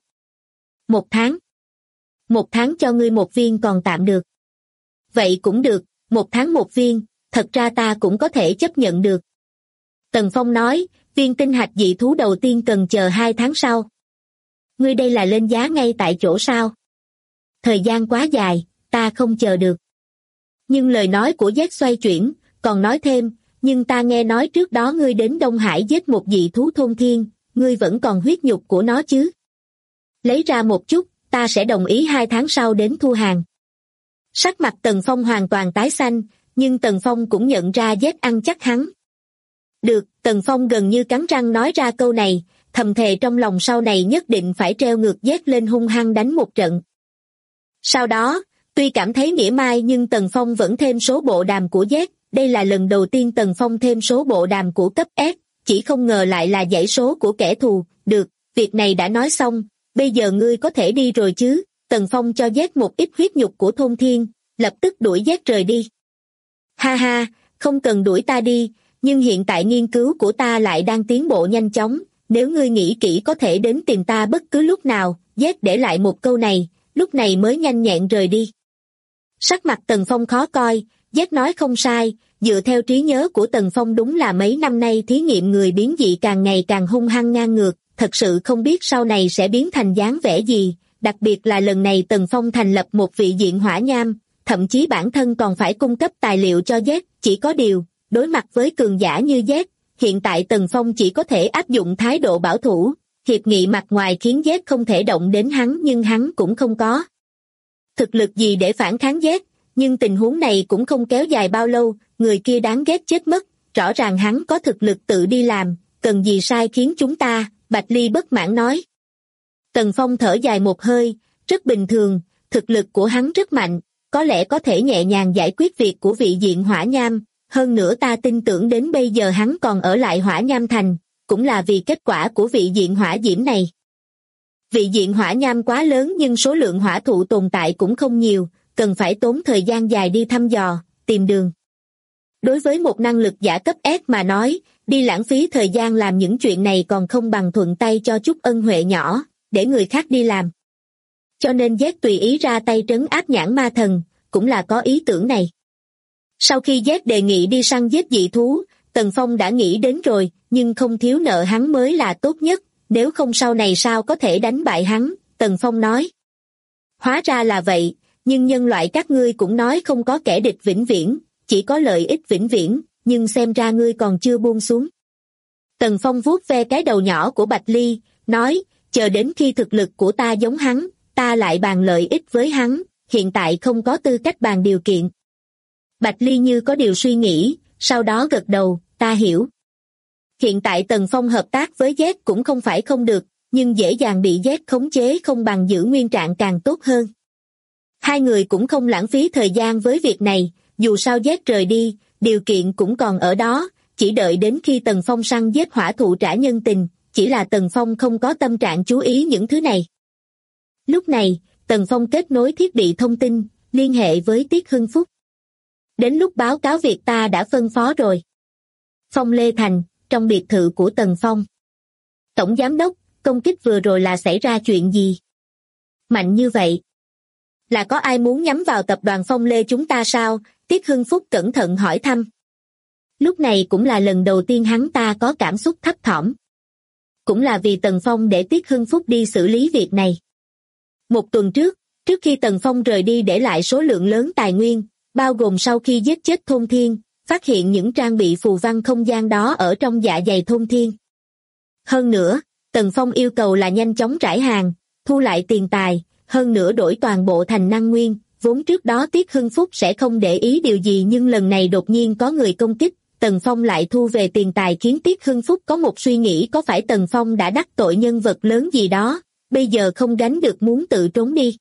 1 tháng. 1 tháng cho ngươi 1 viên còn tạm được. Vậy cũng được, 1 tháng 1 viên, thật ra ta cũng có thể chấp nhận được. Tần Phong nói, viên tinh hạch dị thú đầu tiên cần chờ 2 tháng sau. Ngươi đây là lên giá ngay tại chỗ sao? Thời gian quá dài, ta không chờ được. Nhưng lời nói của Z xoay chuyển, còn nói thêm, nhưng ta nghe nói trước đó ngươi đến Đông Hải giết một dị thú thôn thiên, ngươi vẫn còn huyết nhục của nó chứ? Lấy ra một chút, ta sẽ đồng ý 2 tháng sau đến thu hàng. Sắc mặt Tần Phong hoàn toàn tái xanh, nhưng Tần Phong cũng nhận ra Z ăn chắc hắn. Được, Tần Phong gần như cắn răng nói ra câu này, thầm thề trong lòng sau này nhất định phải treo ngược Z lên hung hăng đánh một trận. Sau đó, tuy cảm thấy mỉa mai nhưng Tần Phong vẫn thêm số bộ đàm của Z, đây là lần đầu tiên Tần Phong thêm số bộ đàm của cấp S, chỉ không ngờ lại là dãy số của kẻ thù. Được, việc này đã nói xong, bây giờ ngươi có thể đi rồi chứ? Tần Phong cho Z một ít huyết nhục của thôn thiên, lập tức đuổi Z rời đi. Ha ha, không cần đuổi ta đi, nhưng hiện tại nghiên cứu của ta lại đang tiến bộ nhanh chóng, nếu ngươi nghĩ kỹ có thể đến tìm ta bất cứ lúc nào. Z để lại một câu này, lúc này mới nhanh nhẹn rời đi. Sắc mặt Tần Phong khó coi, Z nói không sai, dựa theo trí nhớ của Tần Phong đúng là mấy năm nay thí nghiệm người biến dị càng ngày càng hung hăng ngang ngược, thật sự không biết sau này sẽ biến thành dáng vẻ gì, đặc biệt là lần này Tần Phong thành lập một vị diện hỏa nham, thậm chí bản thân còn phải cung cấp tài liệu cho Z, chỉ có điều, đối mặt với cường giả như Z, hiện tại Tần Phong chỉ có thể áp dụng thái độ bảo thủ, hiệp nghị mặt ngoài khiến Z không thể động đến hắn nhưng hắn cũng không có thực lực gì để phản kháng Z, nhưng tình huống này cũng không kéo dài bao lâu, người kia đáng ghét chết mất, rõ ràng hắn có thực lực tự đi làm, cần gì sai khiến chúng ta, Bạch Ly bất mãn nói. Tần Phong thở dài một hơi, rất bình thường, thực lực của hắn rất mạnh, có lẽ có thể nhẹ nhàng giải quyết việc của vị diện hỏa nham, hơn nữa ta tin tưởng đến bây giờ hắn còn ở lại hỏa nham thành, cũng là vì kết quả của vị diện hỏa diễm này. Vị diện hỏa nham quá lớn nhưng số lượng hỏa thụ tồn tại cũng không nhiều, cần phải tốn thời gian dài đi thăm dò, tìm đường. Đối với một năng lực giả cấp S mà nói, đi lãng phí thời gian làm những chuyện này còn không bằng thuận tay cho chút ân huệ nhỏ, để người khác đi làm. Cho nên Z tùy ý ra tay trấn áp nhãn ma thần, cũng là có ý tưởng này. Sau khi Z đề nghị đi săn giết dị thú, Tần Phong đã nghĩ đến rồi, nhưng không thiếu nợ hắn mới là tốt nhất, nếu không sau này sao có thể đánh bại hắn, Tần Phong nói. Hóa ra là vậy, nhưng nhân loại các ngươi cũng nói không có kẻ địch vĩnh viễn, chỉ có lợi ích vĩnh viễn, nhưng xem ra ngươi còn chưa buông xuống. Tần Phong vuốt ve cái đầu nhỏ của Bạch Ly, nói, chờ đến khi thực lực của ta giống hắn, ta lại bàn lợi ích với hắn, hiện tại không có tư cách bàn điều kiện. Bạch Ly như có điều suy nghĩ, sau đó gật đầu, ta hiểu. Hiện tại Tần Phong hợp tác với Z cũng không phải không được, nhưng dễ dàng bị Z khống chế không bằng giữ nguyên trạng càng tốt hơn. Hai người cũng không lãng phí thời gian với việc này, dù sao Z rời đi, điều kiện cũng còn ở đó, chỉ đợi đến khi Tần Phong săn giết hỏa thụ trả nhân tình, chỉ là Tần Phong không có tâm trạng chú ý những thứ này. Lúc này, Tần Phong kết nối thiết bị thông tin, liên hệ với Tiết Hưng Phúc. Đến lúc báo cáo việc ta đã phân phó rồi. Phong Lê Thành, trong biệt thự của Tần Phong. Tổng giám đốc, công kích vừa rồi là xảy ra chuyện gì? Mạnh như vậy. Là có ai muốn nhắm vào tập đoàn Phong Lê chúng ta sao? Tiết Hưng Phúc cẩn thận hỏi thăm. Lúc này cũng là lần đầu tiên hắn ta có cảm xúc thấp thỏm. Cũng là vì Tần Phong để Tiết Hưng Phúc đi xử lý việc này. Một tuần trước khi Tần Phong rời đi để lại số lượng lớn tài nguyên, bao gồm sau khi giết chết Thôn Thiên, phát hiện những trang bị phù văn không gian đó ở trong dạ dày Thôn Thiên. Hơn nữa, Tần Phong yêu cầu là nhanh chóng trải hàng, thu lại tiền tài, hơn nữa đổi toàn bộ thành năng nguyên, vốn trước đó Tiết Hưng Phúc sẽ không để ý điều gì nhưng lần này đột nhiên có người công kích, Tần Phong lại thu về tiền tài khiến Tiết Hưng Phúc có một suy nghĩ có phải Tần Phong đã đắc tội nhân vật lớn gì đó, bây giờ không gánh được muốn tự trốn đi.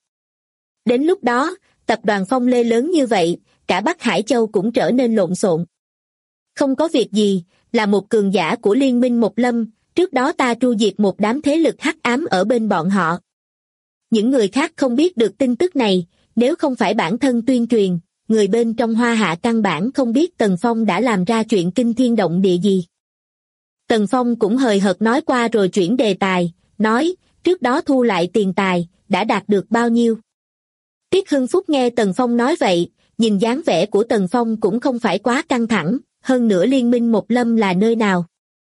Đến lúc đó, tập đoàn Phong Lê lớn như vậy, cả Bắc Hải Châu cũng trở nên lộn xộn. Không có việc gì, là một cường giả của Liên minh Một Lâm, trước đó ta tru diệt một đám thế lực hắc ám ở bên bọn họ. Những người khác không biết được tin tức này, nếu không phải bản thân tuyên truyền, người bên trong Hoa Hạ căn bản không biết Tần Phong đã làm ra chuyện kinh thiên động địa gì. Tần Phong cũng hời hợt nói qua rồi chuyển đề tài, nói, trước đó thu lại tiền tài, đã đạt được bao nhiêu. Tiết Hưng Phúc nghe Tần Phong nói vậy, nhìn dáng vẻ của Tần Phong cũng không phải quá căng thẳng, hơn nữa Liên minh Một Lâm là nơi nào.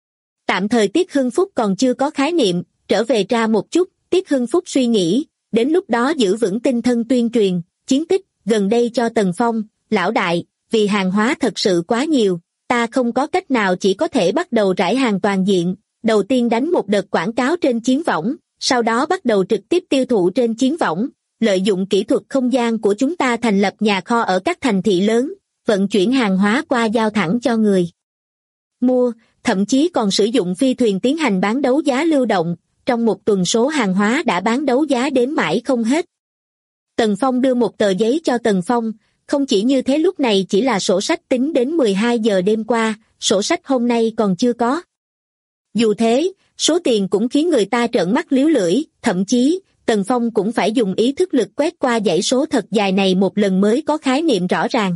Tạm thời Tiết Hưng Phúc còn chưa có khái niệm, trở về tra một chút, Tiết Hưng Phúc suy nghĩ, đến lúc đó giữ vững tinh thần tuyên truyền, chiến tích, gần đây cho Tần Phong, lão đại, vì hàng hóa thật sự quá nhiều, ta không có cách nào chỉ có thể bắt đầu rải hàng toàn diện, đầu tiên đánh một đợt quảng cáo trên chiến võng, sau đó bắt đầu trực tiếp tiêu thụ trên chiến võng, lợi dụng kỹ thuật không gian của chúng ta thành lập nhà kho ở các thành thị lớn, vận chuyển hàng hóa qua giao thẳng cho người mua, thậm chí còn sử dụng phi thuyền tiến hành bán đấu giá lưu động, trong một tuần số hàng hóa đã bán đấu giá đến mãi không hết. Tần Phong đưa một tờ giấy cho Tần Phong, không chỉ như thế lúc này chỉ là sổ sách tính đến 12 giờ đêm qua, sổ sách hôm nay còn chưa có. Dù thế, số tiền cũng khiến người ta trợn mắt líu lưỡi, thậm chí, Tần Phong cũng phải dùng ý thức lực quét qua dãy số thật dài này một lần mới có khái niệm rõ ràng.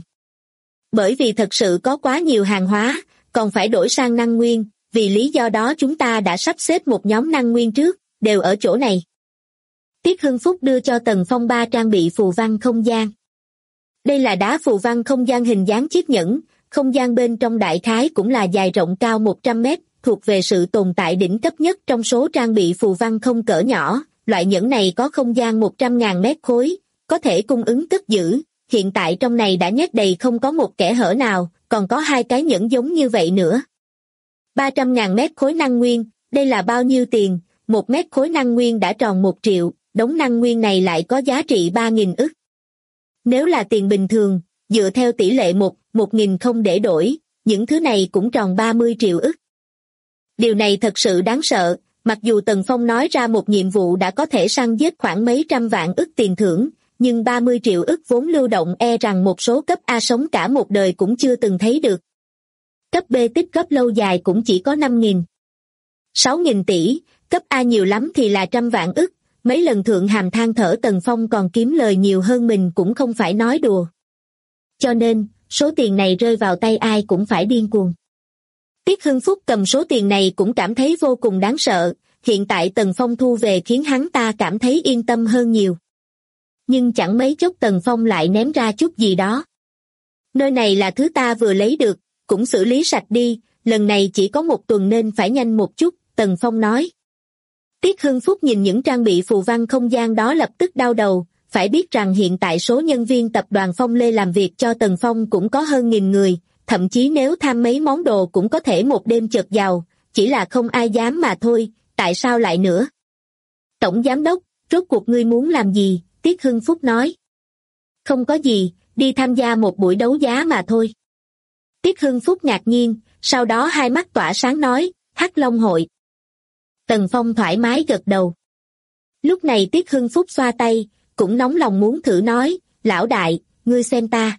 Bởi vì thật sự có quá nhiều hàng hóa, còn phải đổi sang năng nguyên, vì lý do đó chúng ta đã sắp xếp một nhóm năng nguyên trước, đều ở chỗ này. Tiết Hưng Phúc đưa cho Tần Phong 3 trang bị phù văn không gian. Đây là đá phù văn không gian hình dáng chiếc nhẫn, không gian bên trong đại khái cũng là dài rộng cao 100 mét, thuộc về sự tồn tại đỉnh cấp nhất trong số trang bị phù văn không cỡ nhỏ. Loại nhẫn này có không gian 100.000 mét khối, có thể cung ứng cất giữ, hiện tại trong này đã nhét đầy không có một kẽ hở nào, còn có 2 cái nhẫn giống như vậy nữa. 300.000 mét khối năng nguyên, đây là bao nhiêu tiền? 1 mét khối năng nguyên đã tròn 1 triệu, đống năng nguyên này lại có giá trị 3.000 ức. Nếu là tiền bình thường, dựa theo tỷ lệ 1.000 không để đổi, những thứ này cũng tròn 30 triệu ức. Điều này thật sự đáng sợ, mặc dù Tần Phong nói ra một nhiệm vụ đã có thể săn giết khoảng mấy trăm vạn ức tiền thưởng, nhưng 30 triệu ức vốn lưu động e rằng một số cấp A sống cả một đời cũng chưa từng thấy được. Cấp B tích góp lâu dài cũng chỉ có 5.000. 6.000 tỷ, cấp A nhiều lắm thì là trăm vạn ức, mấy lần thượng hàm than thở Tần Phong còn kiếm lời nhiều hơn mình cũng không phải nói đùa. Cho nên, số tiền này rơi vào tay ai cũng phải điên cuồng. Tiết Hưng Phúc cầm số tiền này cũng cảm thấy vô cùng đáng sợ, hiện tại Tần Phong thu về khiến hắn ta cảm thấy yên tâm hơn nhiều. Nhưng chẳng mấy chốc Tần Phong lại ném ra chút gì đó. Nơi này là thứ ta vừa lấy được, cũng xử lý sạch đi, lần này chỉ có 1 tuần nên phải nhanh một chút, Tần Phong nói. Tiết Hưng Phúc nhìn những trang bị phù văn không gian đó lập tức đau đầu, phải biết rằng hiện tại số nhân viên tập đoàn Phong Lê làm việc cho Tần Phong cũng có hơn 1.000 người, thậm chí nếu tham mấy món đồ cũng có thể một đêm chợt giàu, chỉ là không ai dám mà thôi, tại sao lại nữa? Tổng giám đốc, rốt cuộc ngươi muốn làm gì? Tiết Hưng Phúc nói. Không có gì, đi tham gia một buổi đấu giá mà thôi. Tiết Hưng Phúc ngạc nhiên, sau đó hai mắt tỏa sáng nói, Hắc Long hội. Tần Phong thoải mái gật đầu. Lúc này Tiết Hưng Phúc xoa tay, cũng nóng lòng muốn thử nói, lão đại, ngươi xem ta.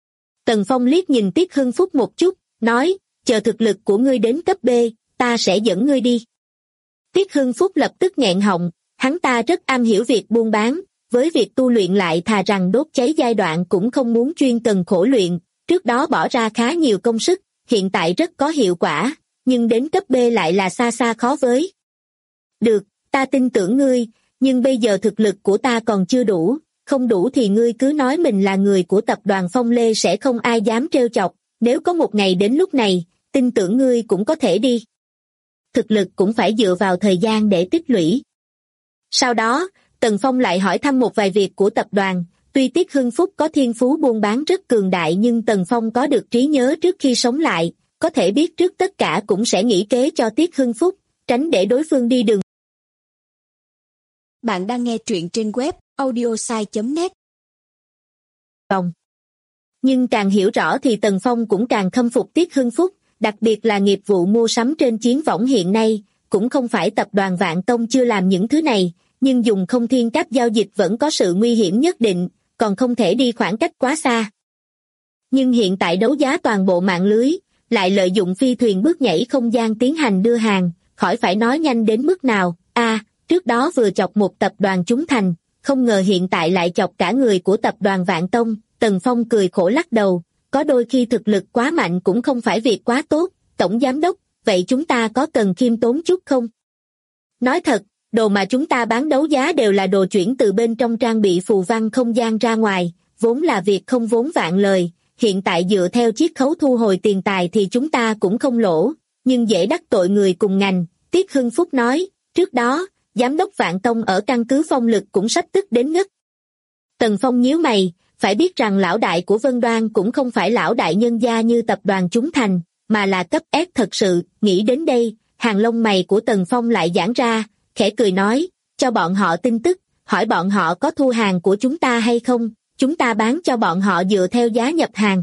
Tần Phong liếc nhìn Tiết Hưng Phúc một chút, nói, chờ thực lực của ngươi đến cấp B, ta sẽ dẫn ngươi đi. Tiết Hưng Phúc lập tức nghẹn họng, hắn ta rất am hiểu việc buôn bán, với việc tu luyện lại thà rằng đốt cháy giai đoạn cũng không muốn chuyên cần khổ luyện, trước đó bỏ ra khá nhiều công sức, hiện tại rất có hiệu quả, nhưng đến cấp B lại là xa xa khó với. Được, ta tin tưởng ngươi, nhưng bây giờ thực lực của ta còn chưa đủ, không đủ thì ngươi cứ nói mình là người của tập đoàn Phong Lê sẽ không ai dám trêu chọc, nếu có một ngày đến lúc này, tin tưởng ngươi cũng có thể đi. Thực lực cũng phải dựa vào thời gian để tích lũy. Sau đó, Tần Phong lại hỏi thăm một vài việc của tập đoàn, tuy Tiết Hưng Phúc có thiên phú buôn bán rất cường đại nhưng Tần Phong có được trí nhớ trước khi sống lại, có thể biết trước tất cả cũng sẽ nghĩ kế cho Tiết Hưng Phúc, tránh để đối phương đi đường. Bạn đang nghe truyện trên web audiosai.net. Nhưng càng hiểu rõ thì Tần Phong cũng càng khâm phục Tiết Hưng Phúc, đặc biệt là nghiệp vụ mua sắm trên chiến võng hiện nay, cũng không phải tập đoàn Vạn Tông chưa làm những thứ này, nhưng dùng không thiên các giao dịch vẫn có sự nguy hiểm nhất định, còn không thể đi khoảng cách quá xa. Nhưng hiện tại đấu giá toàn bộ mạng lưới, lại lợi dụng phi thuyền bước nhảy không gian tiến hành đưa hàng, khỏi phải nói nhanh đến mức nào. Trước đó vừa chọc một tập đoàn trúng thành, không ngờ hiện tại lại chọc cả người của tập đoàn Vạn Tông. Tần Phong cười khổ lắc đầu, có đôi khi thực lực quá mạnh cũng không phải việc quá tốt. Tổng giám đốc, vậy chúng ta có cần khiêm tốn chút không? Nói thật, đồ mà chúng ta bán đấu giá đều là đồ chuyển từ bên trong trang bị phù văn không gian ra ngoài, vốn là việc không vốn vạn lời, hiện tại dựa theo chiết khấu thu hồi tiền tài thì chúng ta cũng không lỗ, nhưng dễ đắc tội người cùng ngành, Tiết Hưng Phúc nói, trước đó, giám đốc Vạn Tông ở căn cứ Phong Lực cũng sắp tức đến ngất. Tần Phong nhíu mày, phải biết rằng lão đại của Vân Đoan cũng không phải lão đại nhân gia như tập đoàn Chúng Thành, mà là cấp S thật sự. Nghĩ đến đây, hàng lông mày của Tần Phong lại giãn ra, khẽ cười nói, cho bọn họ tin tức, hỏi bọn họ có thu hàng của chúng ta hay không, chúng ta bán cho bọn họ dựa theo giá nhập hàng.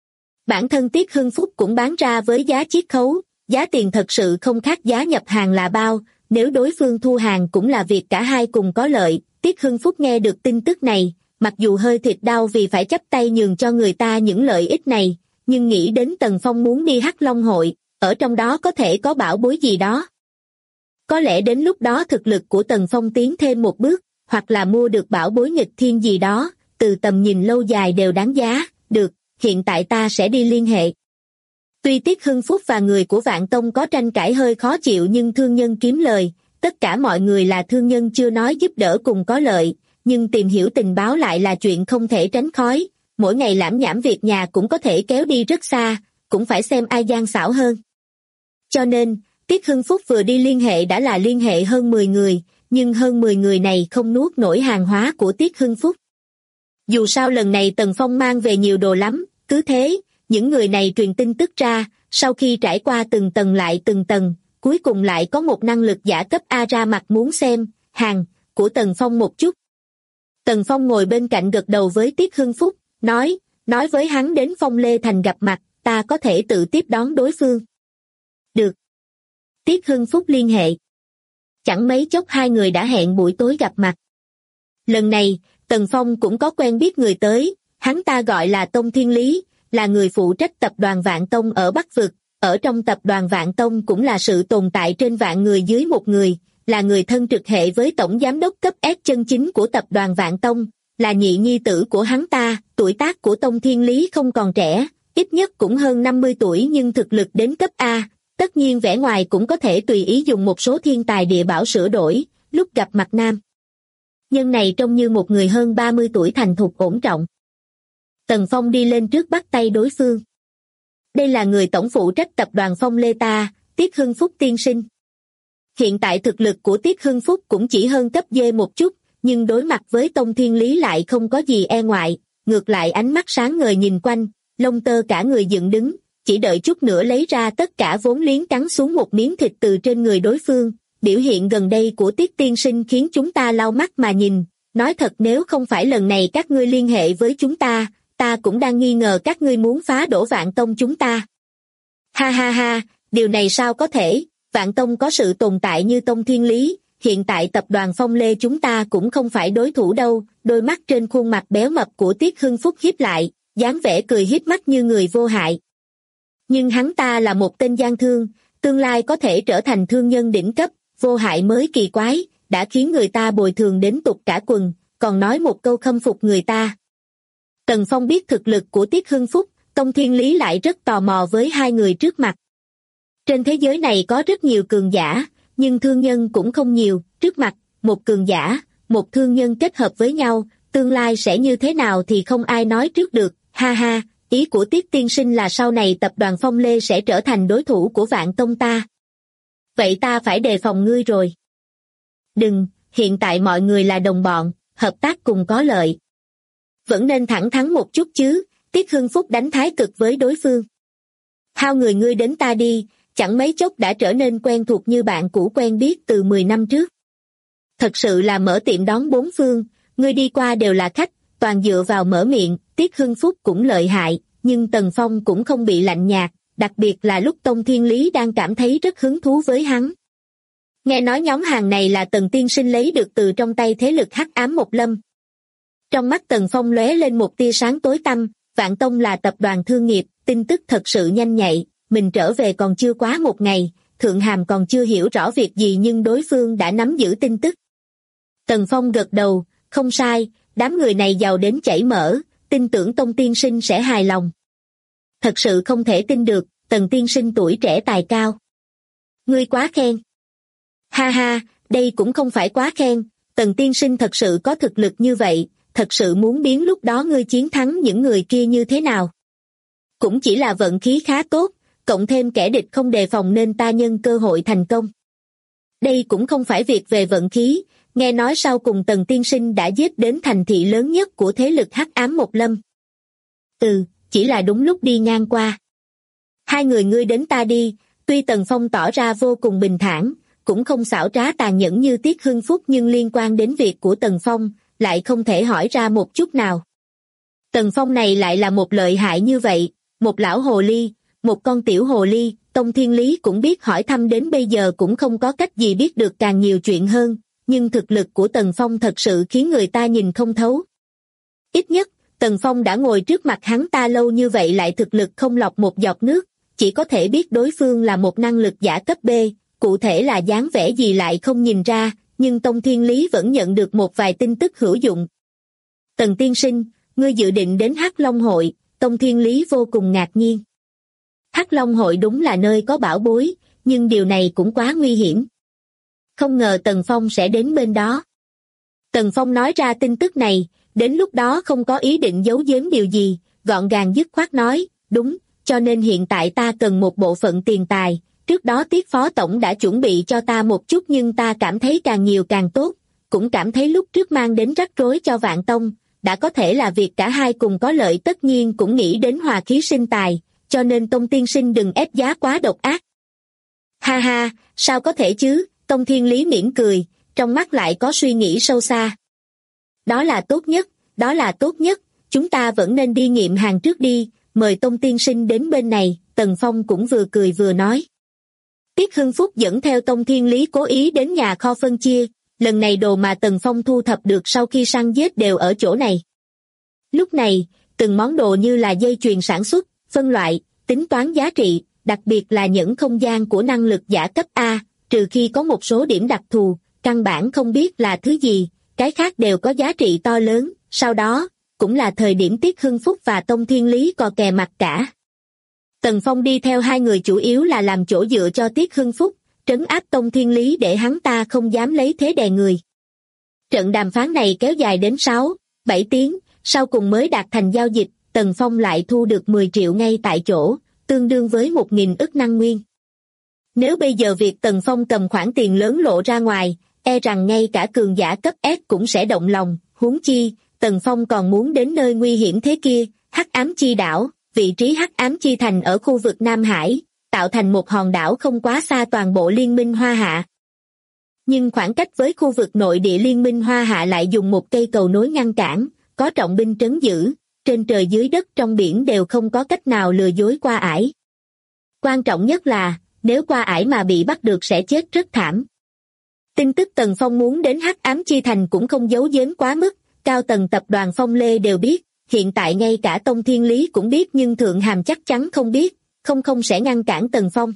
Bản thân Tiết Hưng Phúc cũng bán ra với giá chiết khấu, giá tiền thật sự không khác giá nhập hàng là bao, nếu đối phương thu hàng cũng là việc cả hai cùng có lợi. Tiết Hưng Phúc nghe được tin tức này, mặc dù hơi thịt đau vì phải chắp tay nhường cho người ta những lợi ích này, nhưng nghĩ đến Tần Phong muốn đi Hắc Long hội, ở trong đó có thể có bảo bối gì đó. Có lẽ đến lúc đó thực lực của Tần Phong tiến thêm một bước, hoặc là mua được bảo bối nghịch thiên gì đó, từ tầm nhìn lâu dài đều đáng giá. Được, hiện tại ta sẽ đi liên hệ. Tuy Tiết Hưng Phúc và người của Vạn Tông có tranh cãi hơi khó chịu nhưng thương nhân kiếm lời, tất cả mọi người là thương nhân chưa nói giúp đỡ cùng có lợi, nhưng tìm hiểu tình báo lại là chuyện không thể tránh khỏi, mỗi ngày lảm nhảm việc nhà cũng có thể kéo đi rất xa, cũng phải xem ai gian xảo hơn. Cho nên, Tiết Hưng Phúc vừa đi liên hệ đã là liên hệ hơn 10 người, nhưng hơn 10 người này không nuốt nổi hàng hóa của Tiết Hưng Phúc. Dù sao lần này Tần Phong mang về nhiều đồ lắm, cứ thế, những người này truyền tin tức ra, sau khi trải qua từng tầng lại từng tầng, cuối cùng lại có một năng lực giả cấp A ra mặt muốn xem hàng của Tần Phong một chút. Tần Phong ngồi bên cạnh gật đầu với Tiết Hưng Phúc, nói với hắn đến Phong Lê Thành gặp mặt, ta có thể tự tiếp đón đối phương. Được. Tiết Hưng Phúc liên hệ. Chẳng mấy chốc hai người đã hẹn buổi tối gặp mặt. Lần này, Tần Phong cũng có quen biết người tới, hắn ta gọi là Tông Thiên Lý, là người phụ trách tập đoàn Vạn Tông ở Bắc Vực, ở trong tập đoàn Vạn Tông cũng là sự tồn tại trên vạn người dưới một người, là người thân trực hệ với tổng giám đốc cấp S chân chính của tập đoàn Vạn Tông, là nhị nhi tử của hắn ta. Tuổi tác của Tông Thiên Lý không còn trẻ, ít nhất cũng hơn 50 tuổi nhưng thực lực đến cấp A, tất nhiên vẻ ngoài cũng có thể tùy ý dùng một số thiên tài địa bảo sửa đổi, lúc gặp mặt nam nhân này trông như một người hơn 30 tuổi thành thục ổn trọng. Tần Phong đi lên trước bắt tay đối phương. Đây là người tổng phụ trách tập đoàn Phong Lê ta, Tiết Hưng Phúc tiên sinh. Hiện tại thực lực của Tiết Hưng Phúc cũng chỉ hơn cấp D một chút, nhưng đối mặt với Tông Thiên Lý lại không có gì e ngại, ngược lại ánh mắt sáng ngời nhìn quanh, lông tơ cả người dựng đứng, chỉ đợi chút nữa lấy ra tất cả vốn liếng cắn xuống một miếng thịt từ trên người đối phương. Biểu hiện gần đây của Tiết tiên sinh khiến chúng ta lau mắt mà nhìn, nói thật nếu không phải lần này các ngươi liên hệ với chúng ta cũng đang nghi ngờ các ngươi muốn phá đổ Vạn Tông chúng ta. Ha ha ha, điều này sao có thể, Vạn Tông có sự tồn tại như Tông Thiên Lý, hiện tại tập đoàn Phong Lê chúng ta cũng không phải đối thủ đâu. Đôi mắt trên khuôn mặt béo mập của Tiết Hưng Phúc híp lại, dáng vẻ cười híp mắt như người vô hại. Nhưng hắn ta là một tên gian thương, tương lai có thể trở thành thương nhân đỉnh cấp, vô hại mới kỳ quái, đã khiến người ta bồi thường đến tụt cả quần, còn nói một câu khâm phục người ta. Tần Phong biết thực lực của Tiết Hưng Phúc, Tông Thiên Lý lại rất tò mò với hai người trước mặt. Trên thế giới này có rất nhiều cường giả, nhưng thương nhân cũng không nhiều, trước mặt, một cường giả, một thương nhân kết hợp với nhau, tương lai sẽ như thế nào thì không ai nói trước được. Ha ha, ý của Tiết tiên sinh là sau này tập đoàn Phong Lê sẽ trở thành đối thủ của Vạn Tông ta. Vậy ta phải đề phòng ngươi rồi. Đừng, hiện tại mọi người là đồng bọn, hợp tác cùng có lợi. Vẫn nên thẳng thắn một chút chứ, Tiết Hưng Phúc đánh thái cực với đối phương. Hao người ngươi đến ta đi, chẳng mấy chốc đã trở nên quen thuộc như bạn cũ quen biết từ 10 năm trước. Thật sự là mở tiệm đón bốn phương, ngươi đi qua đều là khách, toàn dựa vào mở miệng. Tiết Hưng Phúc cũng lợi hại, nhưng Tần Phong cũng không bị lạnh nhạt, đặc biệt là lúc Tông Thiên Lý đang cảm thấy rất hứng thú với hắn. Nghe nói nhóm hàng này là Tần tiên sinh lấy được từ trong tay thế lực hắc ám Một Lâm. Trong mắt Tần Phong lóe lên một tia sáng tối tăm, Vạn Tông là tập đoàn thương nghiệp, tin tức thật sự nhanh nhạy, mình trở về còn chưa quá một ngày, Thượng Hàm còn chưa hiểu rõ việc gì nhưng đối phương đã nắm giữ tin tức. Tần Phong gật đầu, không sai, đám người này giàu đến chảy mỡ, tin tưởng Tông tiên sinh sẽ hài lòng. Thật sự không thể tin được, Tần tiên sinh tuổi trẻ tài cao. Ngươi quá khen. Ha ha, đây cũng không phải quá khen, Tần tiên sinh thật sự có thực lực như vậy, thật sự muốn biến lúc đó ngươi chiến thắng những người kia như thế nào. Cũng chỉ là vận khí khá tốt, cộng thêm kẻ địch không đề phòng nên ta nhân cơ hội thành công. Đây cũng không phải việc về vận khí, nghe nói sau cùng Tần tiên sinh đã giết đến thành thị lớn nhất của thế lực hắc ám Một Lâm. Chỉ là đúng lúc đi ngang qua. Hai người ngươi đến ta đi, tuy Tần Phong tỏ ra vô cùng bình thản, cũng không xảo trá tàn nhẫn như Tiết Hưng Phúc nhưng liên quan đến việc của Tần Phong, lại không thể hỏi ra một chút nào. Tần Phong này lại là một lợi hại như vậy, một lão hồ ly, một con tiểu hồ ly, Tông Thiên Lý cũng biết hỏi thăm đến bây giờ cũng không có cách gì biết được càng nhiều chuyện hơn, nhưng thực lực của Tần Phong thật sự khiến người ta nhìn không thấu. Ít nhất, Tần Phong đã ngồi trước mặt hắn ta lâu như vậy lại thực lực không lọt một giọt nước, chỉ có thể biết đối phương là một năng lực giả cấp B, cụ thể là dáng vẻ gì lại không nhìn ra, nhưng Tông Thiên Lý vẫn nhận được một vài tin tức hữu dụng. Tần tiên sinh, ngươi dự định đến Hắc Long hội, Tông Thiên Lý vô cùng ngạc nhiên. Hắc Long hội đúng là nơi có bảo bối, nhưng điều này cũng quá nguy hiểm. Không ngờ Tần Phong sẽ đến bên đó. Tần Phong nói ra tin tức này, đến lúc đó không có ý định giấu giếm điều gì, gọn gàng dứt khoát nói, đúng, cho nên hiện tại ta cần một bộ phận tiền tài, trước đó Tiết Phó Tổng đã chuẩn bị cho ta một chút nhưng ta cảm thấy càng nhiều càng tốt, cũng cảm thấy lúc trước mang đến rắc rối cho Vạn Tông, đã có thể là việc cả hai cùng có lợi tất nhiên cũng nghĩ đến hòa khí sinh tài, cho nên Tông tiên sinh đừng ép giá quá độc ác. Ha ha, sao có thể chứ, Tông Thiên Lý mỉm cười, trong mắt lại có suy nghĩ sâu xa. Đó là tốt nhất, đó là tốt nhất, chúng ta vẫn nên đi nghiệm hàng trước đi, mời Tông tiên sinh đến bên này, Tần Phong cũng vừa cười vừa nói. Tiết Hưng Phúc dẫn theo Tông Thiên Lý cố ý đến nhà kho phân chia, lần này đồ mà Tần Phong thu thập được sau khi săn giết đều ở chỗ này. Lúc này, từng món đồ như là dây chuyền sản xuất, phân loại, tính toán giá trị, đặc biệt là những không gian của năng lực giả cấp A, trừ khi có một số điểm đặc thù, căn bản không biết là thứ gì, cái khác đều có giá trị to lớn, sau đó, cũng là thời điểm Tiết Hưng Phúc và Tông Thiên Lý cò kè mặt cả. Tần Phong đi theo hai người chủ yếu là làm chỗ dựa cho Tiết Hưng Phúc, trấn áp Tông Thiên Lý để hắn ta không dám lấy thế đè người. Trận đàm phán này kéo dài đến 6-7 tiếng, sau cùng mới đạt thành giao dịch, Tần Phong lại thu được 10 triệu ngay tại chỗ, tương đương với 1.000 ức năng nguyên. Nếu bây giờ việc Tần Phong cầm khoản tiền lớn lộ ra ngoài, e rằng ngay cả cường giả cấp S cũng sẽ động lòng, huống chi, Tần Phong còn muốn đến nơi nguy hiểm thế kia, Hắc Ám Chi Đảo, vị trí Hắc Ám Chi Thành ở khu vực Nam Hải, tạo thành một hòn đảo không quá xa toàn bộ Liên minh Hoa Hạ. Nhưng khoảng cách với khu vực nội địa Liên minh Hoa Hạ lại dùng một cây cầu nối ngăn cản, có trọng binh trấn giữ, trên trời dưới đất trong biển đều không có cách nào lừa dối qua ải. Quan trọng nhất là, nếu qua ải mà bị bắt được sẽ chết rất thảm. Tin tức Tần Phong muốn đến Hắc Ám Chi Thành cũng không giấu giếm quá mức, cao tầng tập đoàn Phong Lê đều biết, hiện tại ngay cả Tông Thiên Lý cũng biết nhưng Thượng Hàm chắc chắn không biết, không sẽ ngăn cản Tần Phong.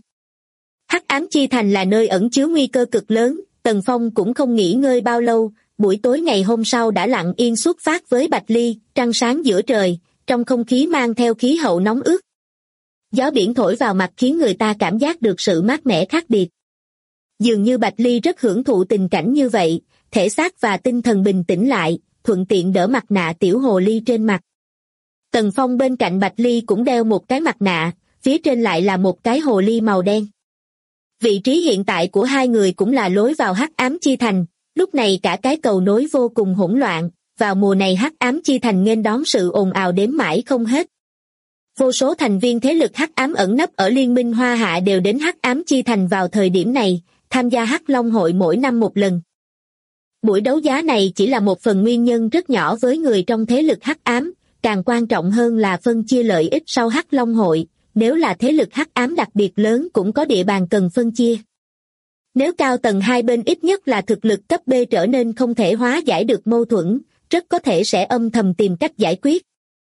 Hắc Ám Chi Thành là nơi ẩn chứa nguy cơ cực lớn, Tần Phong cũng không nghỉ ngơi bao lâu, buổi tối ngày hôm sau đã lặng yên xuất phát với Bạch Ly, trăng sáng giữa trời, trong không khí mang theo khí hậu nóng ướt. Gió biển thổi vào mặt khiến người ta cảm giác được sự mát mẻ khác biệt. Dường như Bạch Ly rất hưởng thụ tình cảnh như vậy, thể xác và tinh thần bình tĩnh lại, thuận tiện đỡ mặt nạ tiểu hồ ly trên mặt. Tần Phong bên cạnh Bạch Ly cũng đeo một cái mặt nạ, phía trên lại là một cái hồ ly màu đen. Vị trí hiện tại của hai người cũng là lối vào Hắc Ám Chi Thành, lúc này cả cái cầu nối vô cùng hỗn loạn, vào mùa này Hắc Ám Chi Thành nghênh đón sự ồn ào đếm mãi không hết. Vô số thành viên thế lực Hắc Ám ẩn nấp ở Liên minh Hoa Hạ đều đến Hắc Ám Chi Thành vào thời điểm này, tham gia Hắc Long hội mỗi năm một lần. Buổi đấu giá này chỉ là một phần nguyên nhân rất nhỏ với người trong thế lực Hắc Ám, càng quan trọng hơn là phân chia lợi ích sau Hắc Long hội, nếu là thế lực Hắc Ám đặc biệt lớn cũng có địa bàn cần phân chia. Nếu cao tầng hai bên ít nhất là thực lực cấp B trở nên không thể hóa giải được mâu thuẫn, rất có thể sẽ âm thầm tìm cách giải quyết.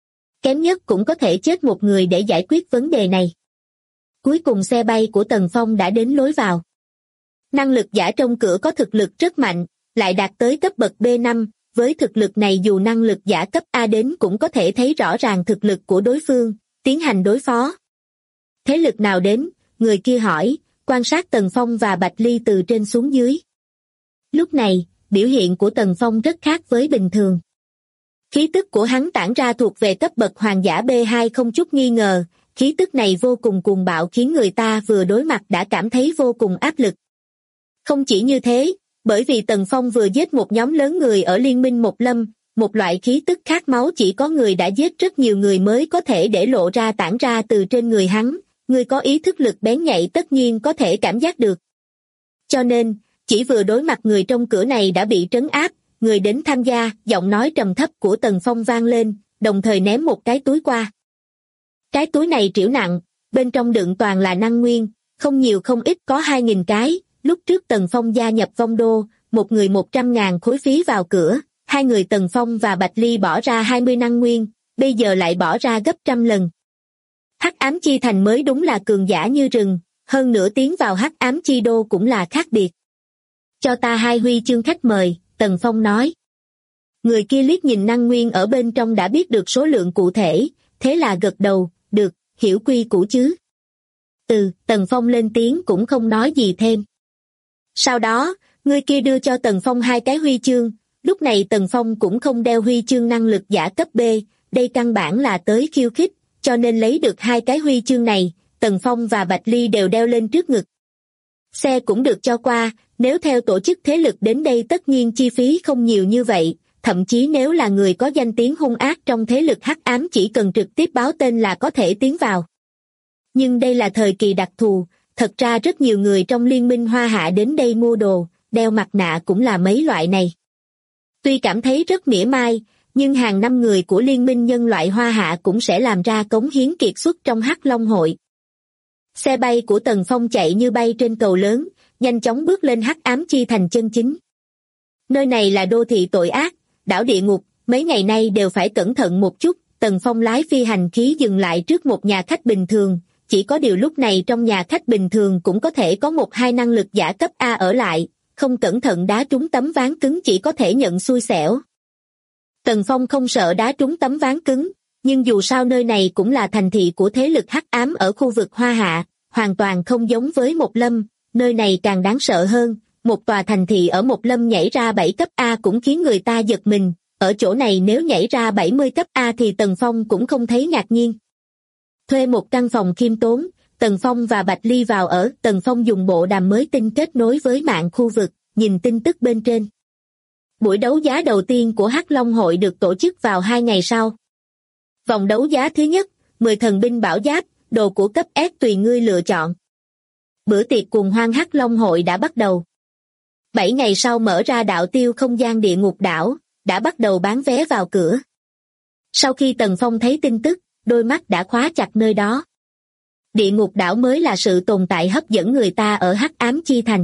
Kém nhất cũng có thể chết một người để giải quyết vấn đề này. Cuối cùng xe bay của Tần Phong đã đến lối vào. Năng lực giả trong cửa có thực lực rất mạnh, lại đạt tới cấp bậc B5, với thực lực này dù năng lực giả cấp A đến cũng có thể thấy rõ ràng thực lực của đối phương, tiến hành đối phó. Thế lực nào đến, người kia hỏi, quan sát Tần Phong và Bạch Ly từ trên xuống dưới. Lúc này, biểu hiện của Tần Phong rất khác với bình thường. Khí tức của hắn tản ra thuộc về cấp bậc hoàng giả B2 không chút nghi ngờ, khí tức này vô cùng cuồng bạo khiến người ta vừa đối mặt đã cảm thấy vô cùng áp lực. Không chỉ như thế, bởi vì Tần Phong vừa giết một nhóm lớn người ở Liên minh Một Lâm, một loại khí tức khát máu chỉ có người đã giết rất nhiều người mới có thể để lộ ra tản ra từ trên người hắn, người có ý thức lực bén nhạy tất nhiên có thể cảm giác được. Cho nên, chỉ vừa đối mặt người trong cửa này đã bị trấn áp, người đến tham gia, giọng nói trầm thấp của Tần Phong vang lên, đồng thời ném một cái túi qua. Cái túi này trĩu nặng, bên trong đựng toàn là năng nguyên, không nhiều không ít có 2.000 cái, lúc trước Tần Phong gia nhập Vong Đô, một người 100.000 khối phí vào cửa, hai người Tần Phong và Bạch Ly bỏ ra 20 năng nguyên, bây giờ lại bỏ ra gấp trăm lần. Hắc ám chi thành mới đúng là cường giả như rừng, hơn nữa tiến vào hắc ám chi đô cũng là khác biệt. Cho ta 2 huy chương khách mời, Tần Phong nói. Người kia liếc nhìn năng nguyên ở bên trong đã biết được số lượng cụ thể, thế là gật đầu, được, hiểu quy củ chứ. Tần Phong lên tiếng cũng không nói gì thêm. Sau đó, người kia đưa cho Tần Phong 2 cái huy chương, lúc này Tần Phong cũng không đeo huy chương năng lực giả cấp B, đây căn bản là tới khiêu khích, cho nên lấy được 2 cái huy chương này, Tần Phong và Bạch Ly đều đeo lên trước ngực. Xe cũng được cho qua, nếu theo tổ chức thế lực đến đây tất nhiên chi phí không nhiều như vậy, thậm chí nếu là người có danh tiếng hung ác trong thế lực hắc ám chỉ cần trực tiếp báo tên là có thể tiến vào. Nhưng đây là thời kỳ đặc thù, thật ra rất nhiều người trong Liên minh Hoa Hạ đến đây mua đồ, đeo mặt nạ cũng là mấy loại này. Tuy cảm thấy rất mỉa mai, nhưng hàng năm người của Liên minh nhân loại Hoa Hạ cũng sẽ làm ra cống hiến kiệt xuất trong Hắc Long hội. Xe bay của Tần Phong chạy như bay trên cầu lớn, nhanh chóng bước lên hắc ám chi thành chân chính. Nơi này là đô thị tội ác, đảo địa ngục, mấy ngày nay đều phải cẩn thận một chút. Tần Phong lái phi hành khí dừng lại trước một nhà khách bình thường, chỉ có điều lúc này trong nhà khách bình thường cũng có thể có 1-2 năng lực giả cấp A ở lại, không cẩn thận đá trúng tấm ván cứng chỉ có thể nhận xui xẻo. Tần Phong không sợ đá trúng tấm ván cứng, nhưng dù sao nơi này cũng là thành thị của thế lực hắc ám ở khu vực Hoa Hạ, hoàn toàn không giống với Một Lâm, nơi này càng đáng sợ hơn, một tòa thành thị ở Một Lâm nhảy ra 7 cấp A cũng khiến người ta giật mình, ở chỗ này nếu nhảy ra 70 cấp A thì Tần Phong cũng không thấy ngạc nhiên. Thuê một căn phòng khiêm tốn, Tần Phong và Bạch Ly vào ở, Tần Phong dùng bộ đàm mới tinh kết nối với mạng khu vực, nhìn tin tức bên trên. Buổi đấu giá đầu tiên của Hắc Long hội được tổ chức vào 2 ngày sau. Vòng đấu giá thứ nhất, 10 thần binh bảo giáp, đồ của cấp S tùy ngươi lựa chọn. Bữa tiệc cuồng hoan Hắc Long hội đã bắt đầu. 7 ngày sau mở ra đạo tiêu không gian địa ngục đảo, đã bắt đầu bán vé vào cửa. Sau khi Tần Phong thấy tin tức, đôi mắt đã khóa chặt nơi đó. Địa ngục đảo mới là sự tồn tại hấp dẫn người ta ở hắc ám chi thành.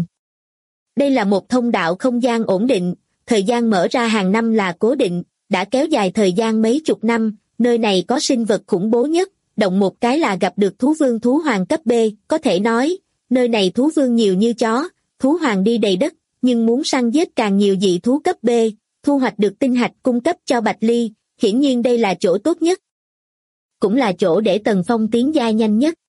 Đây là một thông đạo không gian ổn định, thời gian mở ra hàng năm là cố định, đã kéo dài thời gian mấy chục năm, nơi này có sinh vật khủng bố nhất, động một cái là gặp được thú vương thú hoàng cấp B, có thể nói, nơi này thú vương nhiều như chó, thú hoàng đi đầy đất, nhưng muốn săn giết càng nhiều dị thú cấp B, thu hoạch được tinh hạch cung cấp cho Bạch Ly, hiển nhiên đây là chỗ tốt nhất. Cũng là chỗ để Tần Phong tiến giai nhanh nhất.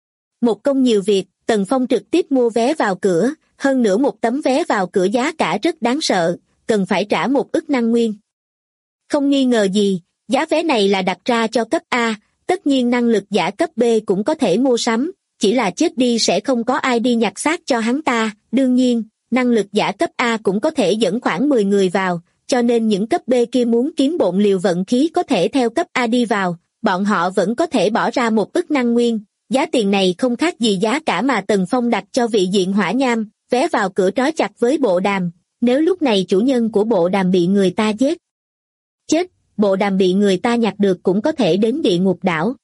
Một công nhiều việc, Tần Phong trực tiếp mua vé vào cửa, hơn nữa một tấm vé vào cửa giá cả rất đáng sợ, cần phải trả 1 ức năng nguyên. Không nghi ngờ gì, giá vé này là đặt ra cho cấp A, tất nhiên năng lực giả cấp B cũng có thể mua sắm, chỉ là chết đi sẽ không có ai đi nhặt xác cho hắn ta, đương nhiên, năng lực giả cấp A cũng có thể dẫn khoảng 10 người vào, cho nên những cấp B kia muốn kiếm bộn liều vận khí có thể theo cấp A đi vào, bọn họ vẫn có thể bỏ ra 1 ức năng nguyên, giá tiền này không khác gì giá cả mà Tần Phong đặt cho vị diện hỏa nham, vé vào cửa trói chặt với bộ đàm, nếu lúc này chủ nhân của bộ đàm bị người ta giết. Chết, bộ đàm bị người ta nhặt được cũng có thể đến địa ngục đảo.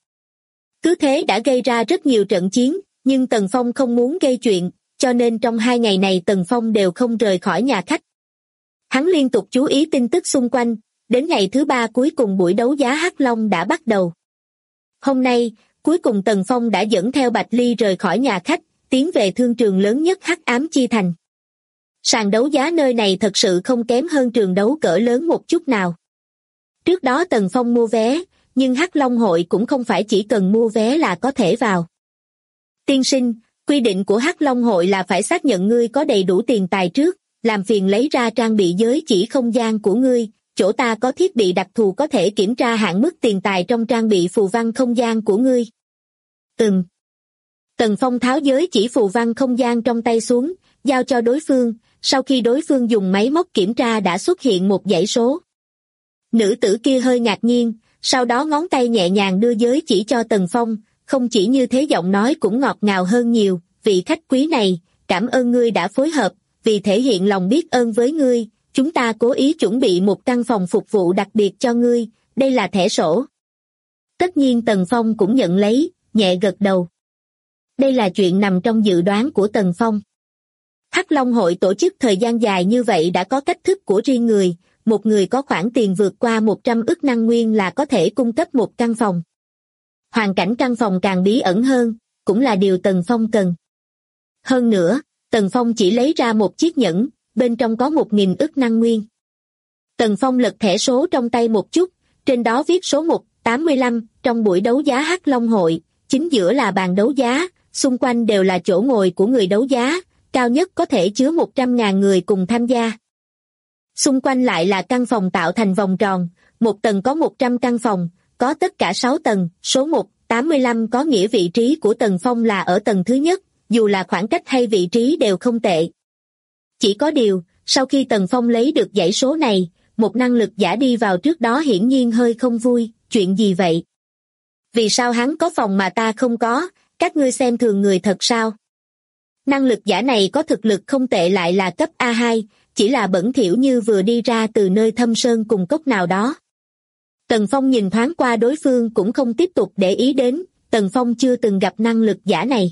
Cứ thế đã gây ra rất nhiều trận chiến, nhưng Tần Phong không muốn gây chuyện, cho nên trong 2 ngày này Tần Phong đều không rời khỏi nhà khách. Hắn liên tục chú ý tin tức xung quanh, đến ngày thứ 3 cuối cùng buổi đấu giá Hắc Long đã bắt đầu. Hôm nay, cuối cùng Tần Phong đã dẫn theo Bạch Ly rời khỏi nhà khách, tiến về thương trường lớn nhất Hắc Ám Chi Thành. Sàn đấu giá nơi này thật sự không kém hơn trường đấu cỡ lớn một chút nào. Trước đó Tần Phong mua vé, nhưng Hắc Long hội cũng không phải chỉ cần mua vé là có thể vào. Tiên sinh, quy định của Hắc Long hội là phải xác nhận ngươi có đầy đủ tiền tài trước, làm phiền lấy ra trang bị giới chỉ không gian của ngươi, chỗ ta có thiết bị đặc thù có thể kiểm tra hạn mức tiền tài trong trang bị phù văn không gian của ngươi. Tần Phong tháo giới chỉ phù văn không gian trong tay xuống, giao cho đối phương, sau khi đối phương dùng máy móc kiểm tra đã xuất hiện một dãy số. Nữ tử kia hơi ngạc nhiên, sau đó ngón tay nhẹ nhàng đưa giới chỉ cho Tần Phong, không chỉ như thế giọng nói cũng ngọt ngào hơn nhiều, vị khách quý này, cảm ơn ngươi đã phối hợp, vì thể hiện lòng biết ơn với ngươi, chúng ta cố ý chuẩn bị một căn phòng phục vụ đặc biệt cho ngươi, đây là thẻ sổ. Tất nhiên Tần Phong cũng nhận lấy, nhẹ gật đầu. Đây là chuyện nằm trong dự đoán của Tần Phong. Hắc Long hội tổ chức thời gian dài như vậy đã có cách thức của riêng người, một người có khoản tiền vượt qua 100 ức năng nguyên là có thể cung cấp một căn phòng. Hoàn cảnh căn phòng càng bí ẩn hơn, cũng là điều Tần Phong cần. Hơn nữa, Tần Phong chỉ lấy ra một chiếc nhẫn, bên trong có 1.000 ức năng nguyên. Tần Phong lật thẻ số trong tay một chút, trên đó viết số 185, trong buổi đấu giá Hắc Long hội, chính giữa là bàn đấu giá, xung quanh đều là chỗ ngồi của người đấu giá, cao nhất có thể chứa 100.000 người cùng tham gia. Xung quanh lại là căn phòng tạo thành vòng tròn, một tầng có 100 căn phòng, có tất cả 6 tầng, số 185 có nghĩa vị trí của Tần Phong là ở tầng thứ nhất, dù là khoảng cách hay vị trí đều không tệ. Chỉ có điều, sau khi Tần Phong lấy được dãy số này, một năng lực giả đi vào trước đó hiển nhiên hơi không vui, chuyện gì vậy? Vì sao hắn có phòng mà ta không có, các ngươi xem thường người thật sao? Năng lực giả này có thực lực không tệ lại là cấp A2, chỉ là bẩn thỉu như vừa đi ra từ nơi thâm sơn cùng cốc nào đó. Tần Phong nhìn thoáng qua đối phương cũng không tiếp tục để ý đến, Tần Phong chưa từng gặp năng lực giả này.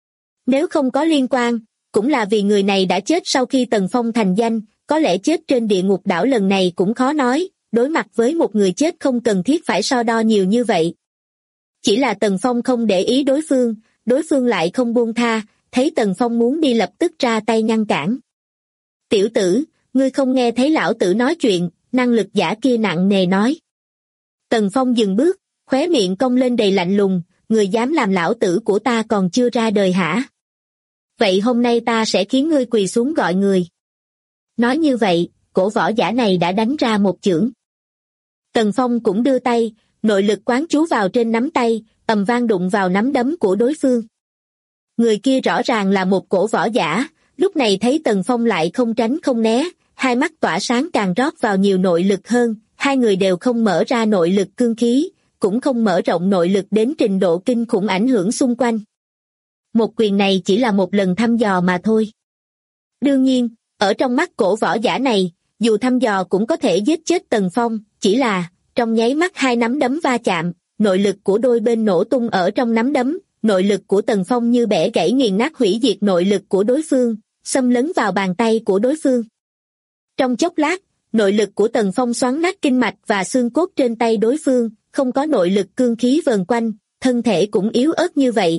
Nếu không có liên quan, cũng là vì người này đã chết sau khi Tần Phong thành danh, có lẽ chết trên địa ngục đảo lần này cũng khó nói, đối mặt với một người chết không cần thiết phải so đo nhiều như vậy. Chỉ là Tần Phong không để ý đối phương lại không buông tha, thấy Tần Phong muốn đi lập tức ra tay ngăn cản. Tiểu tử, ngươi không nghe thấy lão tử nói chuyện, năng lực giả kia nặng nề nói. Tần Phong dừng bước, khóe miệng cong lên đầy lạnh lùng, người dám làm lão tử của ta còn chưa ra đời hả? Vậy hôm nay ta sẽ khiến ngươi quỳ xuống gọi người. Nói như vậy, cổ võ giả này đã đánh ra một chưởng. Tần Phong cũng đưa tay, nội lực quán chú vào trên nắm tay, ầm vang đụng vào nắm đấm của đối phương. Người kia rõ ràng là một cổ võ giả, lúc này thấy Tần Phong lại không tránh không né, hai mắt tỏa sáng càng rót vào nhiều nội lực hơn, hai người đều không mở ra nội lực cương khí, cũng không mở rộng nội lực đến trình độ kinh khủng ảnh hưởng xung quanh. Một quyền này chỉ là một lần thăm dò mà thôi. Đương nhiên, ở trong mắt cổ võ giả này, dù thăm dò cũng có thể giết chết Tần Phong, chỉ là, trong nháy mắt hai nắm đấm va chạm, nội lực của đôi bên nổ tung ở trong nắm đấm, nội lực của Tần Phong như bẻ gãy nghiền nát hủy diệt nội lực của đối phương, xâm lấn vào bàn tay của đối phương. Trong chốc lát, nội lực của Tần Phong xoắn nát kinh mạch và xương cốt trên tay đối phương, không có nội lực cương khí vờn quanh, thân thể cũng yếu ớt như vậy,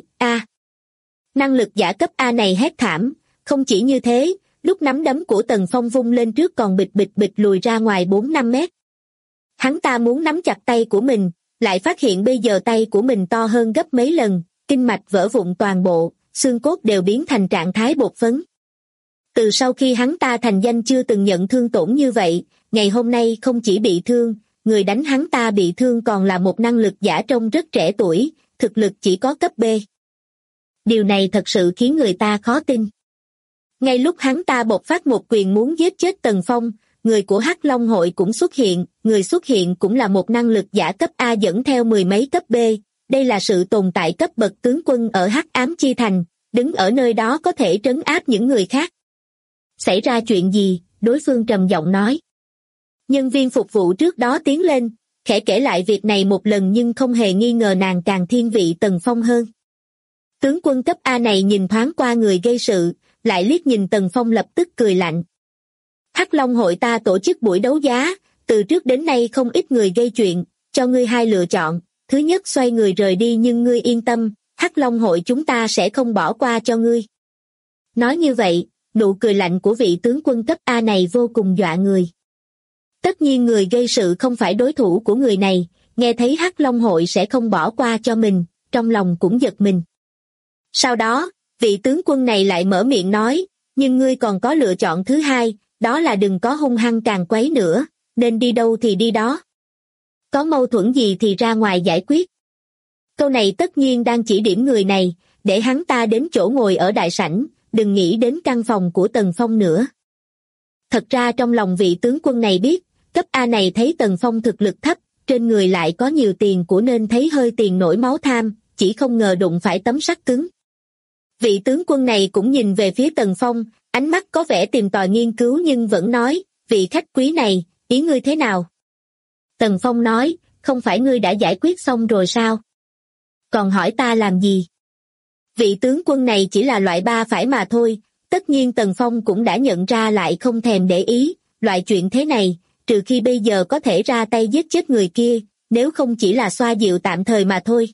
Năng lực giả cấp A này hét thảm, không chỉ như thế, lúc nắm đấm của Tần Phong vung lên trước còn bịch bịch bịch lùi ra ngoài 4-5 mét. Hắn ta muốn nắm chặt tay của mình, lại phát hiện bây giờ tay của mình to hơn gấp mấy lần, kinh mạch vỡ vụn toàn bộ, xương cốt đều biến thành trạng thái bột phấn. Từ sau khi hắn ta thành danh chưa từng nhận thương tổn như vậy, ngày hôm nay không chỉ bị thương, người đánh hắn ta bị thương còn là một năng lực giả trông rất trẻ tuổi, thực lực chỉ có cấp B. Điều này thật sự khiến người ta khó tin. Ngay lúc hắn ta bộc phát một quyền muốn giết chết Tần Phong, người của Hắc Long hội cũng xuất hiện, người xuất hiện cũng là một năng lực giả cấp A dẫn theo mười mấy cấp B, đây là sự tồn tại cấp bậc tướng quân ở Hắc Ám Chi Thành, đứng ở nơi đó có thể trấn áp những người khác. Xảy ra chuyện gì? Đối phương trầm giọng nói. Nhân viên phục vụ trước đó tiến lên, khẽ kể lại việc này một lần nhưng không hề nghi ngờ nàng càng thiên vị Tần Phong hơn. Tướng quân cấp A này nhìn thoáng qua người gây sự, lại liếc nhìn Tần Phong lập tức cười lạnh. Hắc Long hội ta tổ chức buổi đấu giá, từ trước đến nay không ít người gây chuyện, cho ngươi hai lựa chọn, thứ nhất xoay người rời đi nhưng ngươi yên tâm, Hắc Long hội chúng ta sẽ không bỏ qua cho ngươi. Nói như vậy, nụ cười lạnh của vị tướng quân cấp A này vô cùng dọa người. Tất nhiên người gây sự không phải đối thủ của người này, nghe thấy Hắc Long hội sẽ không bỏ qua cho mình, trong lòng cũng giật mình. Sau đó, vị tướng quân này lại mở miệng nói, nhưng ngươi còn có lựa chọn thứ hai, đó là đừng có hung hăng càng quấy nữa, nên đi đâu thì đi đó. Có mâu thuẫn gì thì ra ngoài giải quyết. Câu này tất nhiên đang chỉ điểm người này, để hắn ta đến chỗ ngồi ở đại sảnh, đừng nghĩ đến căn phòng của Tần Phong nữa. Thật ra trong lòng vị tướng quân này biết, cấp A này thấy Tần Phong thực lực thấp, trên người lại có nhiều tiền của nên thấy hơi tiền nổi máu tham, chỉ không ngờ đụng phải tấm sắt cứng. Vị tướng quân này cũng nhìn về phía Tần Phong, ánh mắt có vẻ tìm tòi nghiên cứu nhưng vẫn nói, vị khách quý này, ý ngươi thế nào? Tần Phong nói, không phải ngươi đã giải quyết xong rồi sao? Còn hỏi ta làm gì? Vị tướng quân này chỉ là loại ba phải mà thôi, tất nhiên Tần Phong cũng đã nhận ra lại không thèm để ý, loại chuyện thế này, trừ khi bây giờ có thể ra tay giết chết người kia, nếu không chỉ là xoa dịu tạm thời mà thôi.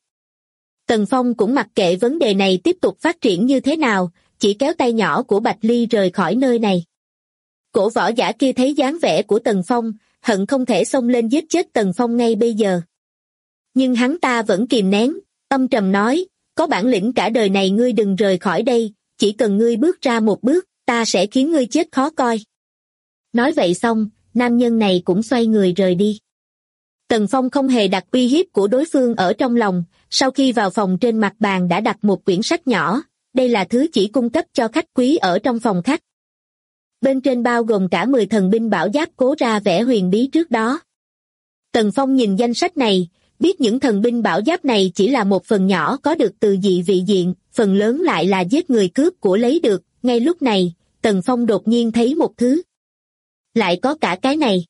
Tần Phong cũng mặc kệ vấn đề này tiếp tục phát triển như thế nào, chỉ kéo tay nhỏ của Bạch Ly rời khỏi nơi này. Cổ võ giả kia thấy dáng vẻ của Tần Phong, hận không thể xông lên giết chết Tần Phong ngay bây giờ. Nhưng hắn ta vẫn kìm nén, âm trầm nói, có bản lĩnh cả đời này ngươi đừng rời khỏi đây, chỉ cần ngươi bước ra một bước, ta sẽ khiến ngươi chết khó coi. Nói vậy xong, nam nhân này cũng xoay người rời đi. Tần Phong không hề đặt uy hiếp của đối phương ở trong lòng, sau khi vào phòng trên mặt bàn đã đặt một quyển sách nhỏ, đây là thứ chỉ cung cấp cho khách quý ở trong phòng khách. Bên trên bao gồm cả 10 thần binh bảo giáp cố ra vẻ huyền bí trước đó. Tần Phong nhìn danh sách này, biết những thần binh bảo giáp này chỉ là một phần nhỏ có được từ dị vị diện, phần lớn lại là giết người cướp của lấy được. Ngay lúc này, Tần Phong đột nhiên thấy một thứ. Lại có cả cái này.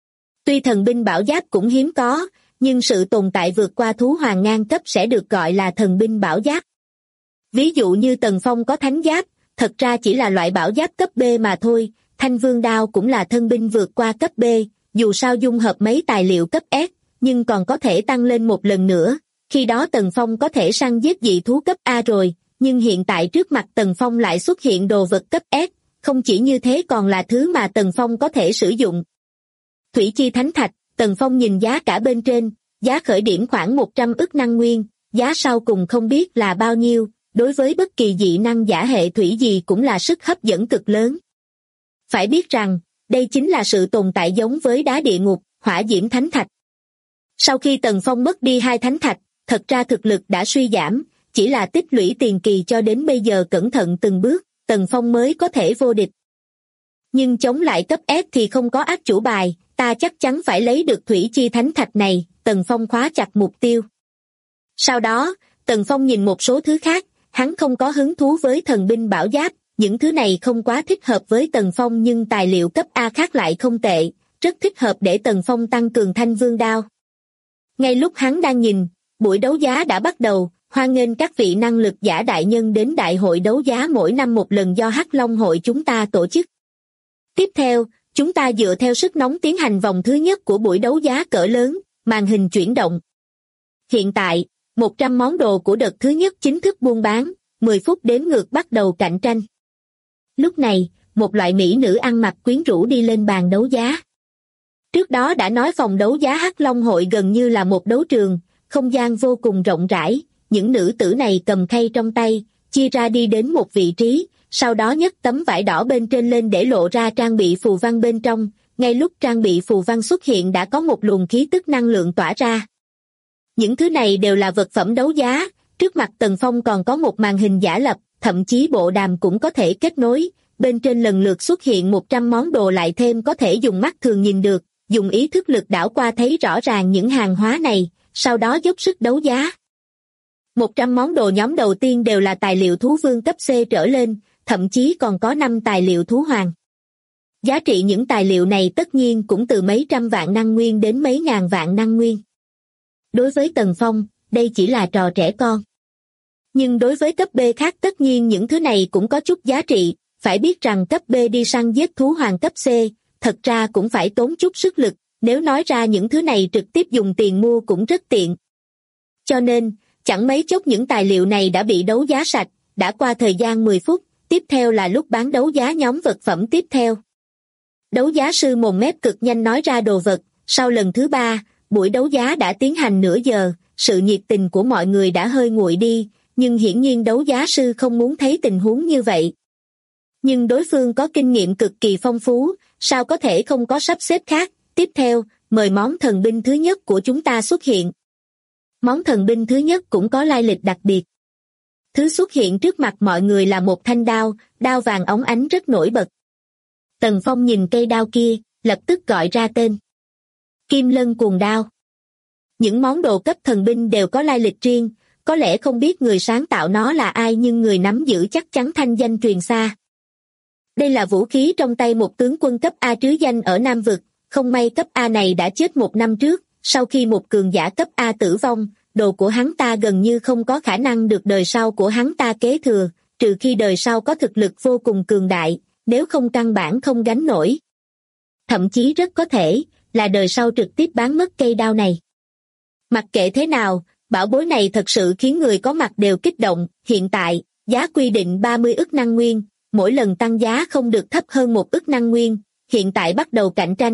Tuy thần binh bảo giáp cũng hiếm có, nhưng sự tồn tại vượt qua thú hoàng ngang cấp sẽ được gọi là thần binh bảo giáp. Ví dụ như Tần Phong có thánh giáp, thật ra chỉ là loại bảo giáp cấp B mà thôi, Thanh Vương đao cũng là thân binh vượt qua cấp B, dù sao dung hợp mấy tài liệu cấp S, nhưng còn có thể tăng lên một lần nữa, khi đó Tần Phong có thể săn giết dị thú cấp A rồi, nhưng hiện tại trước mặt Tần Phong lại xuất hiện đồ vật cấp S, không chỉ như thế còn là thứ mà Tần Phong có thể sử dụng. Thủy chi thánh thạch, Tần Phong nhìn giá cả bên trên, giá khởi điểm khoảng 100 ức năng nguyên, giá sau cùng không biết là bao nhiêu, đối với bất kỳ dị năng giả hệ thủy gì cũng là sức hấp dẫn cực lớn. Phải biết rằng, đây chính là sự tồn tại giống với đá địa ngục, hỏa diễm thánh thạch. Sau khi Tần Phong mất đi 2 thánh thạch, thật ra thực lực đã suy giảm, chỉ là tích lũy tiền kỳ cho đến bây giờ cẩn thận từng bước, Tần Phong mới có thể vô địch. Nhưng chống lại cấp S thì không có ác chủ bài, ta chắc chắn phải lấy được thủy chi thánh thạch này, Tần Phong khóa chặt mục tiêu. Sau đó, Tần Phong nhìn một số thứ khác, hắn không có hứng thú với thần binh bảo giáp, những thứ này không quá thích hợp với Tần Phong nhưng tài liệu cấp A khác lại không tệ, rất thích hợp để Tần Phong tăng cường Thanh Vương đao. Ngay lúc hắn đang nhìn, buổi đấu giá đã bắt đầu, hoan nghênh các vị năng lực giả đại nhân đến đại hội đấu giá mỗi năm một lần do Hắc Long hội chúng ta tổ chức. Tiếp theo, chúng ta dựa theo sức nóng tiến hành vòng thứ nhất của buổi đấu giá cỡ lớn, màn hình chuyển động. Hiện tại, 100 món đồ của đợt thứ nhất chính thức buôn bán, 10 phút đếm ngược bắt đầu cạnh tranh. Lúc này, một loại mỹ nữ ăn mặc quyến rũ đi lên bàn đấu giá. Trước đó đã nói phòng đấu giá Hắc Long hội gần như là một đấu trường, không gian vô cùng rộng rãi, những nữ tử này cầm khay trong tay, chia ra đi đến một vị trí, sau đó nhấc tấm vải đỏ bên trên lên để lộ ra trang bị phù văn bên trong, ngay lúc trang bị phù văn xuất hiện đã có một luồng khí tức năng lượng tỏa ra. Những thứ này đều là vật phẩm đấu giá, trước mặt Tần Phong còn có một màn hình giả lập, thậm chí bộ đàm cũng có thể kết nối, bên trên lần lượt xuất hiện 100 món đồ lại thêm có thể dùng mắt thường nhìn được, dùng ý thức lực đảo qua thấy rõ ràng những hàng hóa này, sau đó dốc sức đấu giá. 100 món đồ nhóm đầu tiên đều là tài liệu thú vương cấp C trở lên, thậm chí còn có 5 tài liệu thú hoàng. Giá trị những tài liệu này tất nhiên cũng từ mấy trăm vạn năng nguyên đến mấy ngàn vạn năng nguyên. Đối với Tần Phong, đây chỉ là trò trẻ con. Nhưng đối với cấp B khác tất nhiên những thứ này cũng có chút giá trị, phải biết rằng cấp B đi săn giết thú hoàng cấp C, thật ra cũng phải tốn chút sức lực, nếu nói ra những thứ này trực tiếp dùng tiền mua cũng rất tiện. Cho nên, chẳng mấy chốc những tài liệu này đã bị đấu giá sạch, đã qua thời gian 10 phút, tiếp theo là lúc bán đấu giá nhóm vật phẩm tiếp theo. Đấu giá sư mồm mép cực nhanh nói ra đồ vật, sau lần thứ 3, buổi đấu giá đã tiến hành nửa giờ, sự nhiệt tình của mọi người đã hơi nguội đi, nhưng hiển nhiên đấu giá sư không muốn thấy tình huống như vậy. Nhưng đối phương có kinh nghiệm cực kỳ phong phú, sao có thể không có sắp xếp khác, tiếp theo, mời món thần binh thứ nhất của chúng ta xuất hiện. Món thần binh thứ nhất cũng có lai lịch đặc biệt. Thứ xuất hiện trước mặt mọi người là một thanh đao, đao vàng óng ánh rất nổi bật. Tần Phong nhìn cây đao kia, lập tức gọi ra tên. Kim Lân Cuồng Đao. Những món đồ cấp thần binh đều có lai lịch riêng, có lẽ không biết người sáng tạo nó là ai nhưng người nắm giữ chắc chắn thanh danh truyền xa. Đây là vũ khí trong tay một tướng quân cấp A trứ danh ở Nam Vực, không may cấp A này đã chết 1 năm trước, sau khi một cường giả cấp A tử vong, đồ của hắn ta gần như không có khả năng được đời sau của hắn ta kế thừa, trừ khi đời sau có thực lực vô cùng cường đại, nếu không căn bản không gánh nổi. Thậm chí rất có thể là đời sau trực tiếp bán mất cây đao này. Mặc kệ thế nào, bảo bối này thật sự khiến người có mặt đều kích động. Hiện tại, giá quy định 30 ức năng nguyên, mỗi lần tăng giá không được thấp hơn 1 ức năng nguyên, hiện tại bắt đầu cạnh tranh.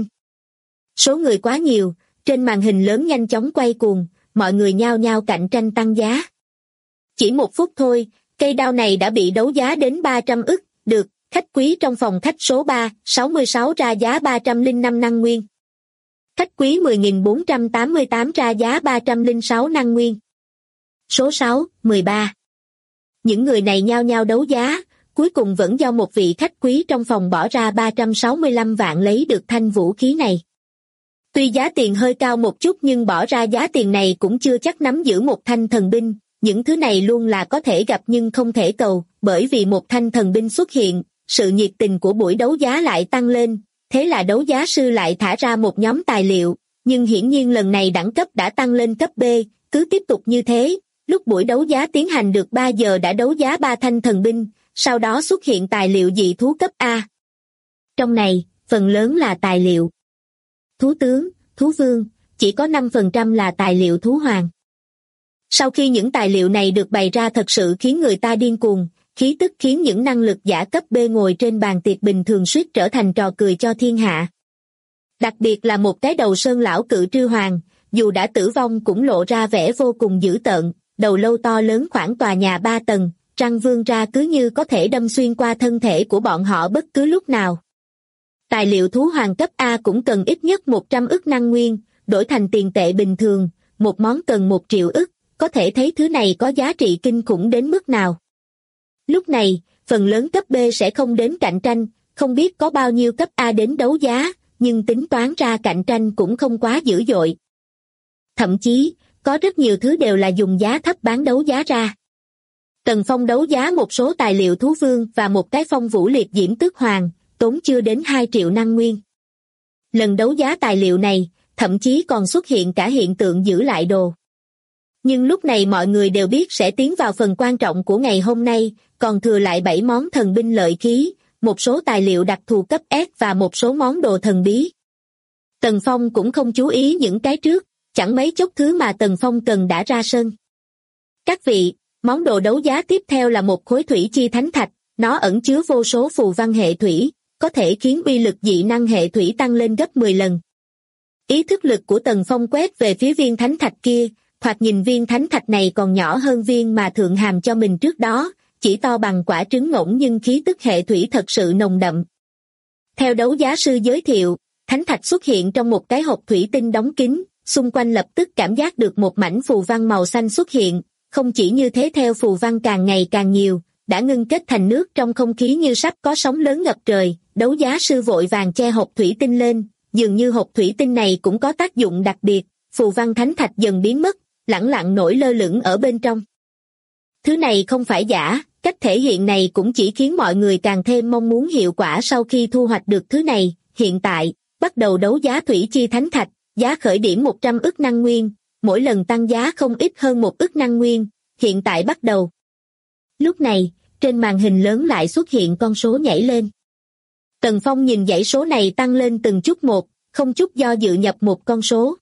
Số người quá nhiều, trên màn hình lớn nhanh chóng quay cuồng, mọi người nhao nhao cạnh tranh tăng giá. Chỉ 1 phút thôi, cây đao này đã bị đấu giá đến 300 ức, được, khách quý trong phòng khách số 366 ra giá 305 năng nguyên. Khách quý 10.488 ra giá 306 năng nguyên. Số 6, 13. Những người này nhao nhao đấu giá, cuối cùng vẫn do một vị khách quý trong phòng bỏ ra 365 vạn lấy được thanh vũ khí này. Tuy giá tiền hơi cao một chút nhưng bỏ ra giá tiền này cũng chưa chắc nắm giữ một thanh thần binh, những thứ này luôn là có thể gặp nhưng không thể cầu, bởi vì một thanh thần binh xuất hiện, sự nhiệt tình của buổi đấu giá lại tăng lên, thế là đấu giá sư lại thả ra một nhóm tài liệu, nhưng hiển nhiên lần này đẳng cấp đã tăng lên cấp B, cứ tiếp tục như thế, lúc buổi đấu giá tiến hành được 3 giờ đã đấu giá 3 thanh thần binh, sau đó xuất hiện tài liệu dị thú cấp A. Trong này, phần lớn là tài liệu thú tướng, thú vương, chỉ có 5% là tài liệu thú hoàng. Sau khi những tài liệu này được bày ra thật sự khiến người ta điên cuồng, khí tức khiến những năng lực giả cấp B ngồi trên bàn tiệc bình thường suýt trở thành trò cười cho thiên hạ. Đặc biệt là một cái đầu sơn lão cự trư hoàng, dù đã tử vong cũng lộ ra vẻ vô cùng dữ tợn, đầu lâu to lớn khoảng tòa nhà 3 tầng, răng vươn ra cứ như có thể đâm xuyên qua thân thể của bọn họ bất cứ lúc nào. Tài liệu thú hoàng cấp A cũng cần ít nhất 100 ức năng nguyên, đổi thành tiền tệ bình thường, một món cần 1 triệu ức, có thể thấy thứ này có giá trị kinh khủng đến mức nào. Lúc này, phần lớn cấp B sẽ không đến cạnh tranh, không biết có bao nhiêu cấp A đến đấu giá, nhưng tính toán ra cạnh tranh cũng không quá dữ dội. Thậm chí, có rất nhiều thứ đều là dùng giá thấp bán đấu giá ra. Tần Phong đấu giá một số tài liệu thú vương và một cái phong vũ liệt diễm tước hoàng, tốn chưa đến 2 triệu năng nguyên. Lần đấu giá tài liệu này, thậm chí còn xuất hiện cả hiện tượng giữ lại đồ. Nhưng lúc này mọi người đều biết sẽ tiến vào phần quan trọng của ngày hôm nay, còn thừa lại 7 món thần binh lợi khí, một số tài liệu đặc thù cấp S và một số món đồ thần bí. Tần Phong cũng không chú ý những cái trước, chẳng mấy chốc thứ mà Tần Phong cần đã ra sân. Các vị, món đồ đấu giá tiếp theo là một khối thủy chi thánh thạch, nó ẩn chứa vô số phù văn hệ thủy, có thể khiến uy lực dị năng hệ thủy tăng lên gấp 10 lần. Ý thức lực của Tần Phong quét về phía viên thánh thạch kia, thoạt nhìn viên thánh thạch này còn nhỏ hơn viên mà Thượng Hàm cho mình trước đó, chỉ to bằng quả trứng ngỗng nhưng khí tức hệ thủy thật sự nồng đậm. Theo đấu giá sư giới thiệu, thánh thạch xuất hiện trong một cái hộp thủy tinh đóng kín, xung quanh lập tức cảm giác được một mảnh phù văn màu xanh xuất hiện, không chỉ như thế theo phù văn càng ngày càng nhiều, đã ngưng kết thành nước trong không khí như sắp có sóng lớn ngập trời, đấu giá sư vội vàng che hộp thủy tinh lên, dường như hộp thủy tinh này cũng có tác dụng đặc biệt, phù văn thánh thạch dần biến mất, lẳng lặng nổi lơ lửng ở bên trong. Thứ này không phải giả, cách thể hiện này cũng chỉ khiến mọi người càng thêm mong muốn hiệu quả sau khi thu hoạch được thứ này. Hiện tại, bắt đầu đấu giá thủy chi thánh thạch, giá khởi điểm 100 ức năng nguyên, mỗi lần tăng giá không ít hơn 1 ức năng nguyên, hiện tại bắt đầu. Lúc này, trên màn hình lớn lại xuất hiện con số nhảy lên. Tần Phong nhìn dãy số này tăng lên từng chút một, không chút do dự nhập một con số.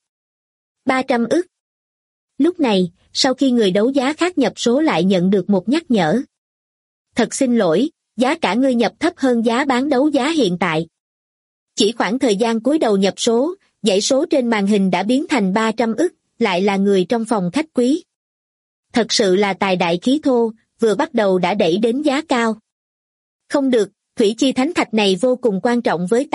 300 ức. Lúc này, sau khi người đấu giá khác nhập số lại nhận được một nhắc nhở. Thật xin lỗi, giá cả ngươi nhập thấp hơn giá bán đấu giá hiện tại. Chỉ khoảng thời gian cúi đầu nhập số, dãy số trên màn hình đã biến thành 300 ức, lại là người trong phòng khách quý. Thật sự là tài đại khí thô, vừa bắt đầu đã đẩy đến giá cao. Không được, thủy chi thánh thạch này vô cùng quan trọng với ta,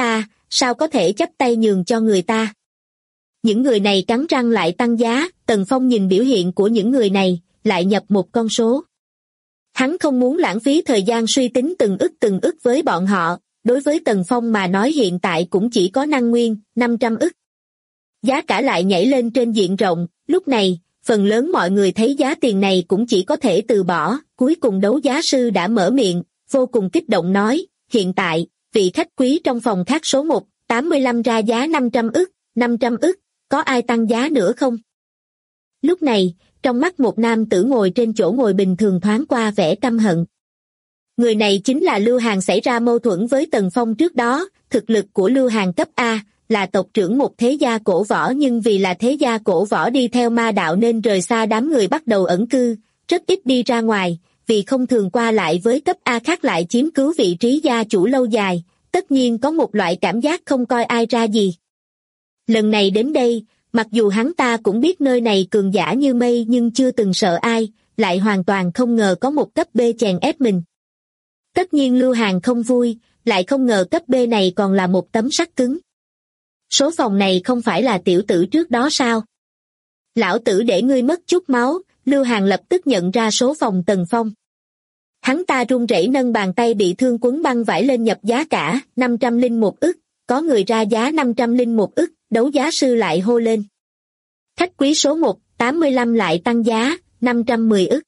sao có thể chắp tay nhường cho người ta. Những người này cắn răng lại tăng giá, Tần Phong nhìn biểu hiện của những người này, lại nhập một con số. Hắn không muốn lãng phí thời gian suy tính từng ức với bọn họ, đối với Tần Phong mà nói hiện tại cũng chỉ có năng nguyên, 500 ức. Giá cả lại nhảy lên trên diện rộng, lúc này, phần lớn mọi người thấy giá tiền này cũng chỉ có thể từ bỏ, cuối cùng đấu giá sư đã mở miệng, vô cùng kích động nói, hiện tại, vị khách quý trong phòng khách số 1, 85 ra giá 500 ức, 500 ức, có ai tăng giá nữa không? Lúc này, trong mắt một nam tử ngồi trên chỗ ngồi bình thường thoáng qua vẻ căm hận. Người này chính là Lưu Hàn xảy ra mâu thuẫn với Tần Phong trước đó, thực lực của Lưu Hàn cấp A, là tộc trưởng một thế gia cổ võ nhưng vì là thế gia cổ võ đi theo ma đạo nên rời xa đám người bắt đầu ẩn cư, rất ít đi ra ngoài, vì không thường qua lại với cấp A khác lại chiếm cứu vị trí gia chủ lâu dài, tất nhiên có một loại cảm giác không coi ai ra gì. Lần này đến đây, mặc dù hắn ta cũng biết nơi này cường giả như mây nhưng chưa từng sợ ai, lại hoàn toàn không ngờ có một cấp B chèn ép mình. Tất nhiên Lưu Hàn không vui, lại không ngờ cấp B này còn là một tấm sắt cứng. Số phòng này không phải là tiểu tử trước đó sao? Lão tử để ngươi mất chút máu, Lưu Hàn lập tức nhận ra số phòng Tần Phong. Hắn ta run rẩy nâng bàn tay bị thương quấn băng vải lên nhập giá cả, 501 ức, có người ra giá 501 ức, đấu giá sư lại hô lên. Khách quý số 1, 85 lại tăng giá, 510 ức.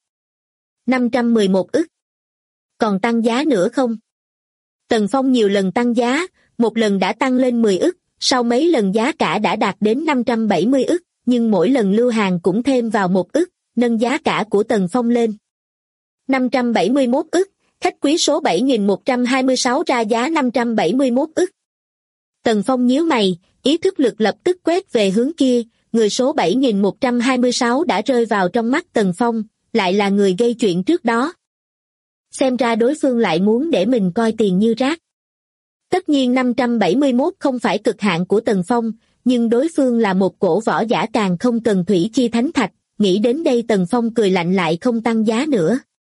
511 ức. Còn tăng giá nữa không? Tần Phong nhiều lần tăng giá, một lần đã tăng lên 10 ức, sau mấy lần giá cả đã đạt đến 570 ức, nhưng mỗi lần Lưu Hàn cũng thêm vào 1 ức, nâng giá cả của Tần Phong lên. 571 ức, khách quý số 7126 ra giá 571 ức. Tần Phong nhíu mày, ý thức lực lập tức quét về hướng kia, người số 7126 đã rơi vào trong mắt Tần Phong, lại là người gây chuyện trước đó. Xem ra đối phương lại muốn để mình coi tiền như rác. Tất nhiên 571 không phải cực hạn của Tần Phong, nhưng đối phương là một cổ võ giả càng không cần thủy chi thánh thạch, nghĩ đến đây Tần Phong cười lạnh lại không tăng giá nữa.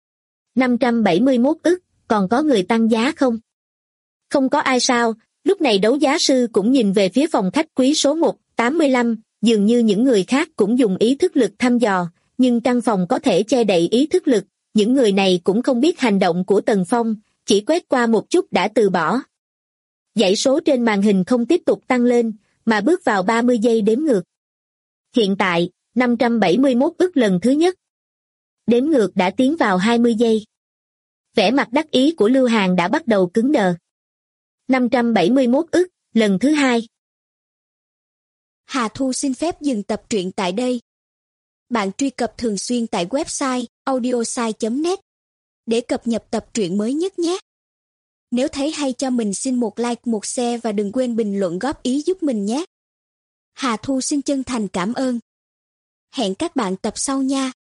571 ức, còn có người tăng giá không? Không có ai sao, lúc này đấu giá sư cũng nhìn về phía phòng khách quý số 1, 85, dường như những người khác cũng dùng ý thức lực thăm dò, nhưng căn phòng có thể che đậy ý thức lực, những người này cũng không biết hành động của Tần Phong, chỉ quét qua một chút đã từ bỏ. Dãy số trên màn hình không tiếp tục tăng lên, mà bước vào 30 giây đếm ngược. Hiện tại, 571 ức lần thứ nhất. Đếm ngược đã tiến vào 20 giây. Vẻ mặt đắc ý của Lưu Hàn đã bắt đầu cứng đờ. 571 ức, lần thứ hai. Hà Thu xin phép dừng tập truyện tại đây. Bạn truy cập thường xuyên tại website audiosai.net để cập nhật tập truyện mới nhất nhé. Nếu thấy hay cho mình xin một like, một share và đừng quên bình luận góp ý giúp mình nhé. Hà Thu xin chân thành cảm ơn. Hẹn các bạn tập sau nha.